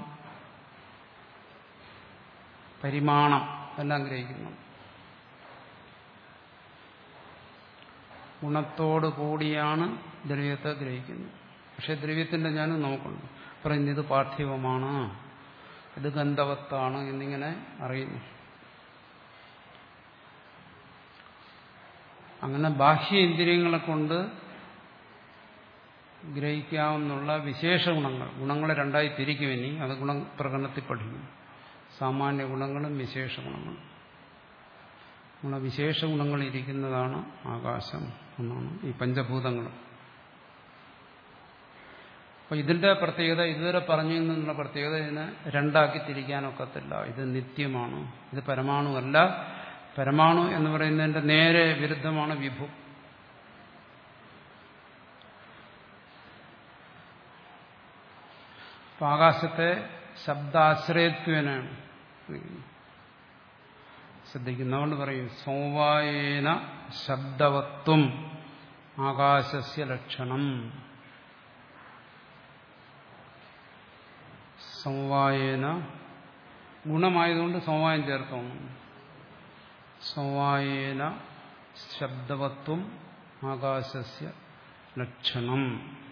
പരിമാണം എല്ലാം ഗ്രഹിക്കുന്നു. ഗുണത്തോടു കൂടിയാണ് ദ്രവ്യത്തെ ഗ്രഹിക്കുന്നത്. പക്ഷെ ദ്രവ്യത്തിന്റെ ഞാനും നോക്കുന്നു, പറയുന്നത് ഇത് പാർത്ഥിവമാണ്, ഇത് ഗന്ധവത്താണ് എന്നിങ്ങനെ അറിയുന്നു. അങ്ങനെ ബാഹ്യ ഇന്ദ്രിയങ്ങളെ കൊണ്ട് ഗ്രഹിക്കാവുന്ന വിശേഷ ഗുണങ്ങൾ, ഗുണങ്ങളെ രണ്ടായി തിരിക്കും. ഇനി അത് ഗുണപ്രകടനത്തിൽ പഠിക്കും. സാമാന്യ ഗുണങ്ങളും വിശേഷ ഗുണങ്ങളും. വിശേഷ ഗുണങ്ങൾ ഇരിക്കുന്നതാണ് ആകാശം എന്നാണ് ഈ പഞ്ചഭൂതങ്ങൾ. അപ്പൊ ഇതിന്റെ പ്രത്യേകത, ഇതുവരെ പറഞ്ഞു എന്നുള്ള പ്രത്യേകത, ഇതിനെ രണ്ടാക്കി തിരിക്കാനൊക്കത്തില്ല. ഇത് നിത്യമാണ്, ഇത് പരമാണുവല്ല. പരമാണു എന്ന് പറയുന്നതിന്റെ നേരെ വിരുദ്ധമാണ് വിഭു. അപ്പൊ ആകാശത്തെ ശബ്ദാശ്രയത്വേനാണ്. ശ്രദ്ധിക്കുന്നതുകൊണ്ട് പറയും സമവായേന ശബ്ദവത്വം ആകാശസ്യ ലക്ഷണം. സമവായേന ഗുണമായതുകൊണ്ട് സമവായം ചേർത്തോണം. സമവായേന ശബ്ദവത്വം ആകാശസ്യ ലക്ഷണം.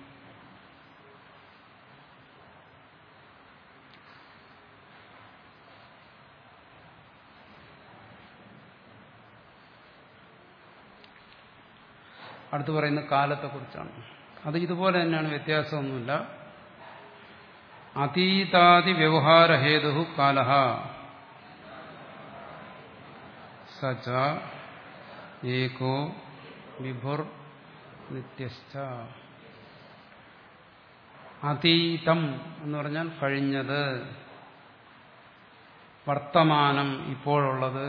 അടുത്ത് പറയുന്ന കാലത്തെക്കുറിച്ചാണ്. അത് ഇതുപോലെ തന്നെയാണ്, വ്യത്യാസമൊന്നുമില്ല. അതീതാദി വ്യവഹാരഹേതു കാലഃ സച ഏകോ വിഭുർ നിത്യശ്ച. അതീതം എന്ന് പറഞ്ഞാൽ കഴിഞ്ഞത്, വർത്തമാനം ഇപ്പോഴുള്ളത്,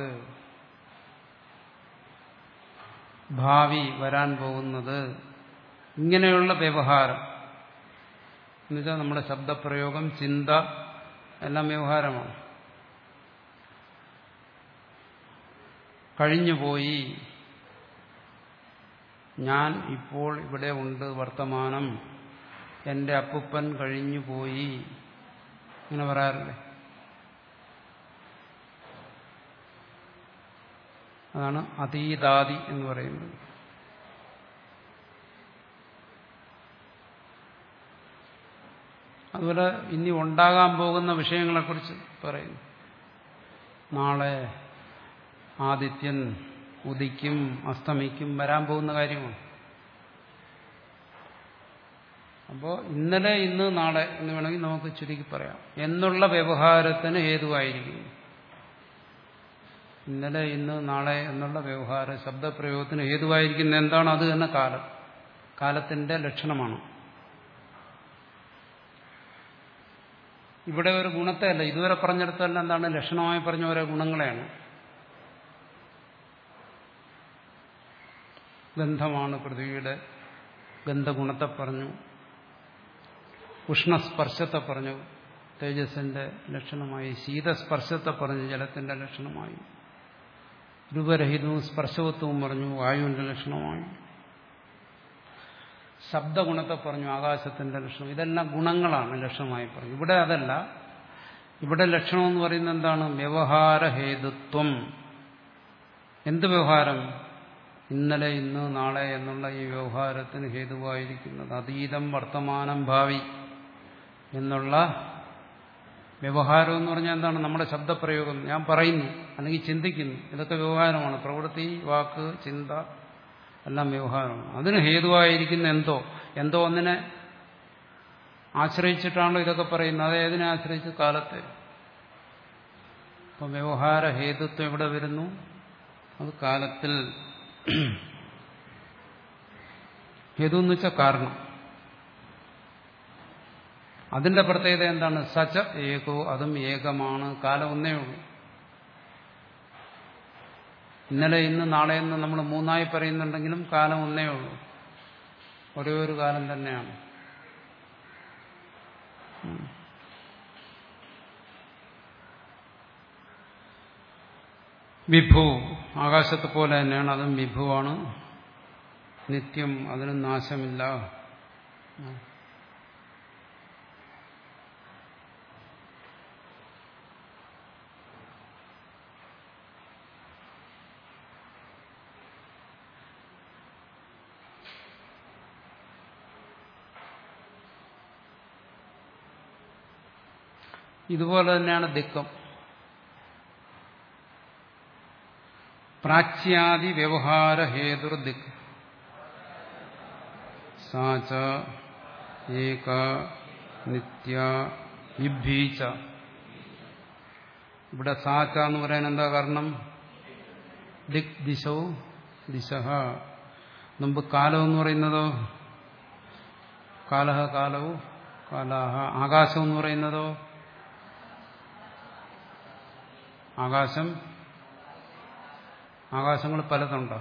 ഭാവി വരാൻ പോകുന്നത്, ഇങ്ങനെയുള്ള വ്യവഹാരം എന്നുവെച്ചാൽ നമ്മുടെ ശബ്ദപ്രയോഗം, ചിന്ത എല്ലാം വ്യവഹാരമാണ്. കഴിഞ്ഞുപോയി, ഞാൻ ഇപ്പോൾ ഇവിടെ ഉണ്ട്, വർത്തമാനം, എന്റെ അപ്പൂപ്പൻ കഴിഞ്ഞുപോയി, ഇങ്ങനെ പറയാറില്ലേ? അതാണ് അതീതാദി എന്ന് പറയുന്നത്. അതുപോലെ ഇനി ഉണ്ടാകാൻ പോകുന്ന വിഷയങ്ങളെക്കുറിച്ച് പറയുന്നു. നാളെ ആദിത്യൻ ഉദിക്കും അസ്തമിക്കും, വരാൻ പോകുന്ന കാര്യമാണ്. അപ്പോൾ ഇന്നലെ ഇന്ന് നാളെ എന്ന് വേണമെങ്കിൽ നമുക്ക് ചുരുക്കി പറയാം. എന്നുള്ള വ്യവഹാരത്തിന് ഹേതുവായിരിക്കും. ഇന്നലെ ഇന്ന് നാളെ എന്നുള്ള വ്യവഹാര ശബ്ദപ്രയോഗത്തിന് ഹേതുവായിരിക്കുന്ന എന്താണ്? അത് തന്നെ കാലം, കാലത്തിന്റെ ലക്ഷണമാണ്. ഇവിടെ ഒരു ഗുണത്തെ അല്ല, ഇതുവരെ പറഞ്ഞിടത്തല്ല എന്താണ് ലക്ഷണമായി പറഞ്ഞ ഓരോ ഗുണങ്ങളെയാണ്. ഗന്ധമാണ് പൃഥ്വിയുടെ ഗന്ധഗുണത്തെ പറഞ്ഞു, ഉഷ്ണസ്പർശത്തെ പറഞ്ഞു തേജസ്സിന്റെ ലക്ഷണമായി, ശീതസ്പർശത്തെ പറഞ്ഞു ജലത്തിന്റെ ലക്ഷണമായി, രൂപരഹിതവും സ്പർശവത്വവും പറഞ്ഞു വായുവിന്റെ ലക്ഷണമായി, ശബ്ദഗുണത്തെ പറഞ്ഞു ആകാശത്തിന്റെ ലക്ഷണം. ഇതെല്ലാം ഗുണങ്ങളാണ് ലക്ഷണമായി പറഞ്ഞു. ഇവിടെ അതല്ല. ഇവിടെ ലക്ഷണം എന്ന് പറയുന്നത് എന്താണ്? വ്യവഹാരഹേതുത്വം. എന്ത് വ്യവഹാരം? ഇന്നലെ ഇന്ന് നാളെ എന്നുള്ള ഈ വ്യവഹാരത്തിന് ഹേതുവായിരിക്കുന്നത് അതീതം വർത്തമാനം ഭാവി എന്നുള്ള വ്യവഹാരം എന്ന് പറഞ്ഞാൽ എന്താണ്? നമ്മുടെ ശബ്ദപ്രയോഗം, ഞാൻ പറയുന്നു അല്ലെങ്കിൽ ചിന്തിക്കുന്നു, ഇതൊക്കെ വ്യവഹാരമാണ്. പ്രവൃത്തി, വാക്ക്, ചിന്ത എല്ലാം വ്യവഹാരമാണ്. അതിന് ഹേതുവായിരിക്കുന്ന എന്തോ എന്തോ ഒന്നിനെ ആശ്രയിച്ചിട്ടാണല്ലോ ഇതൊക്കെ പറയുന്നത്. അത് ഏതിനെ ആശ്രയിച്ച്? കാലത്തെ. അപ്പം വ്യവഹാര ഹേതുത്വം എവിടെ വരുന്നു? അത് കാലത്തിൽ. ഹേതു എന്ന് വെച്ചാൽ കാരണം. അതിന്റെ പ്രത്യേകത എന്താണ്? സച ഏകോ, അതും ഏകമാണ്. കാലം ഒന്നേ ഉള്ളൂ. ഇന്നലെ ഇന്ന് നാളെ എന്ന് നമ്മൾ മൂന്നായി പറയുന്നുണ്ടെങ്കിലും കാലം ഒന്നേ ഉള്ളൂ. ഒരേ ഒരു കാലം തന്നെയാണ്. വിഭു, ആകാശത്തെ പോലെ തന്നെയാണ്, അതും വിഭുവാണ്. നിത്യം, അതിനും നാശമില്ല. ഇതുപോലെ തന്നെയാണ് ദിക്കം. പ്രാച്യാദി വ്യവഹാര ഹേതുർ ദിക് സാച ഏക നിത്യ വിഭീച. ഇവിടെ സാച എന്ന് പറയാൻ എന്താ കാരണം? ദിക് ദിശോ ദിശഃ. മുമ്പ് കാലം എന്ന് പറയുന്നതോ കാലഹ കാലവും കാലാഹ. ആകാശം എന്ന് പറയുന്നതോ ആകാശം. ആകാശങ്ങൾ പലതുണ്ടോ?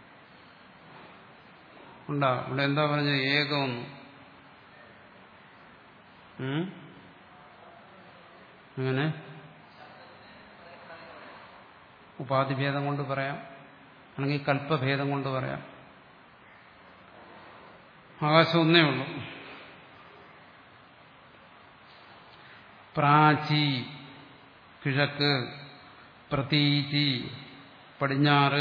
ഉണ്ടോ? ഇവിടെ എന്താ പറഞ്ഞത്? ഏകമൊന്നു. അങ്ങനെ ഉപാധിഭേദം കൊണ്ട് പറയാം, അല്ലെങ്കിൽ കൽപ്പഭേദം കൊണ്ട് പറയാം. ആകാശം ഒന്നേ ഉള്ളൂ. പ്രാചി കിഴക്ക്, പ്രതീചി പടിഞ്ഞാറ്,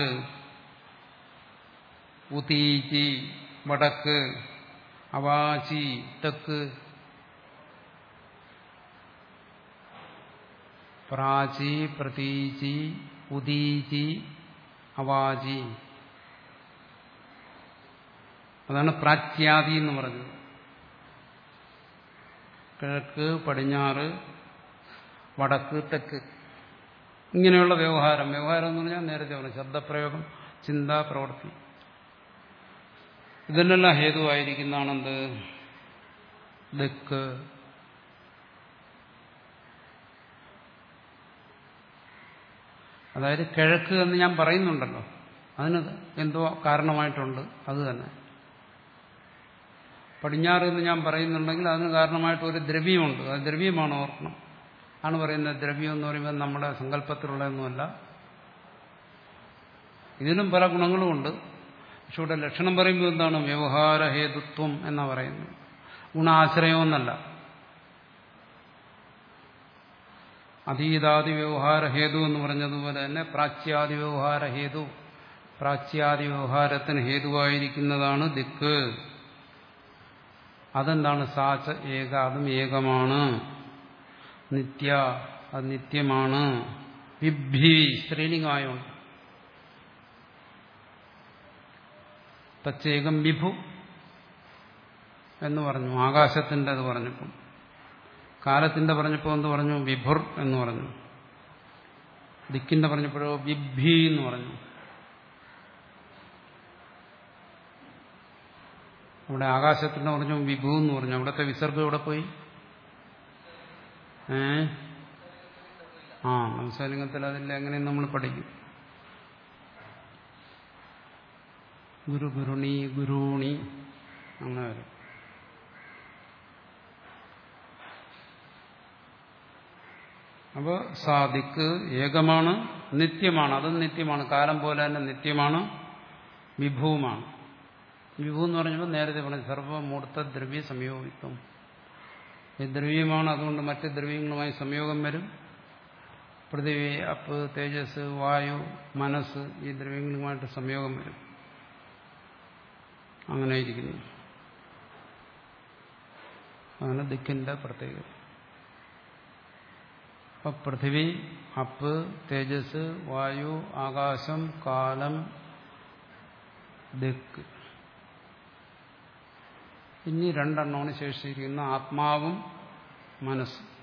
ഉതീചി വടക്ക്, അവാചി തെക്ക്. പ്രാചി, പ്രതീചി, ഉദീചി, അവാചി. അതാണ് പ്രാച്യാദി എന്ന് പറഞ്ഞത്. കിഴക്ക്, പടിഞ്ഞാറ്, വടക്ക്, തെക്ക്. ഇങ്ങനെയുള്ള വ്യവഹാരം. വ്യവഹാരം എന്ന് പറഞ്ഞാൽ നേരത്തെ പറഞ്ഞു ശബ്ദപ്രയോഗം, ചിന്ത, പ്രവൃത്തി. ഇതിനെല്ലാം ഹേതുവായിരിക്കുന്നതാണെന്ത്? ദിക്ക്. അതായത് കിഴക്ക് എന്ന് ഞാൻ പറയുന്നുണ്ടല്ലോ, അതിന് എന്തോ കാരണമായിട്ടുണ്ട്. അത് തന്നെ. പടിഞ്ഞാറ് എന്ന് ഞാൻ പറയുന്നുണ്ടെങ്കിൽ അതിന് കാരണമായിട്ട് ഒരു ദ്രവ്യമുണ്ട്. അത് ദ്രവ്യമാണ്, ഓർക്കണം. ആണ് പറയുന്നത്. ദ്രവ്യം എന്ന് പറയുമ്പോൾ നമ്മുടെ സങ്കല്പത്തിലുള്ളതൊന്നുമല്ല. ഇതിനും പല ഗുണങ്ങളുമുണ്ട്. പക്ഷെ ഇവിടെ ലക്ഷണം പറയുമ്പോൾ എന്താണ്? വ്യവഹാരഹേതുത്വം എന്നാ പറയുന്നത്. ഗുണാശ്രയമെന്നല്ല. അതീതാദി വ്യവഹാരഹേതു എന്ന് പറഞ്ഞതുപോലെ തന്നെ പ്രാച്യാദി വ്യവഹാരഹേതു. പ്രാച്യാദി വ്യവഹാരത്തിന് ഹേതുവായിരിക്കുന്നതാണ് ദിക്ക്. അതെന്താണ്? സാച ഏക, അതും ഏകമാണ്. നിത്യ, അത് നിത്യമാണ്. വിഭി, സ്ത്രീലിംഗമായുണ്ട്. തച്ചേകം വിഭു എന്ന് പറഞ്ഞു. ആകാശത്തിന്റെ അത് പറഞ്ഞപ്പോൾ, കാലത്തിന്റെ പറഞ്ഞപ്പോൾ എന്ത് പറഞ്ഞു? വിഭുർ എന്ന് പറഞ്ഞു. ദിക്കിന്റെ പറഞ്ഞപ്പോഴോ വിഭി എന്ന് പറഞ്ഞു. അവിടെ ആകാശത്തിന്റെ പറഞ്ഞു വിഭു എന്ന് പറഞ്ഞു. അവിടുത്തെ വിസർഗം ഇവിടെ പോയി. ഏ ആ നംസലിംഗത്തിൽ അതില്ല. എങ്ങനെ നമ്മൾ പഠിക്കും? ഗുരു, ഗുരുണി, ഗുരുണി അങ്ങനെ വരും. അപ്പൊ സാദിക്ക് ഏകമാണ്, നിത്യമാണ്. അതും നിത്യമാണ്. കാലം പോലെ തന്നെ നിത്യമാണ്, വിഭുവുമാണ്. വിഭു എന്ന് പറഞ്ഞപ്പോൾ നേരത്തെ പറഞ്ഞു സർവമൂർത്ത ദ്രവ്യ സംയോഗിത്വം. ഈ ദ്രവ്യമാണ്, അതുകൊണ്ട് മറ്റ് ദ്രവ്യങ്ങളുമായി സംയോഗം വരും. പൃഥിവി, അപ്പ്, തേജസ്, വായു, മനസ്സ്, ഈ ദ്രവ്യങ്ങളുമായിട്ട് സംയോഗം വരും. അങ്ങനെ ഇരിക്കുന്നു. അങ്ങനെ ദിക്കിന്റെ പ്രത്യേകത. അപ്പൊ പൃഥിവി, അപ്പ്, തേജസ്, വായു, ആകാശം, കാലം, ദിക്ക്. ഇനി രണ്ടെണ്ണമാണ് ശേഷിച്ചിരിക്കുന്ന ആത്മാവും മനസ്സും.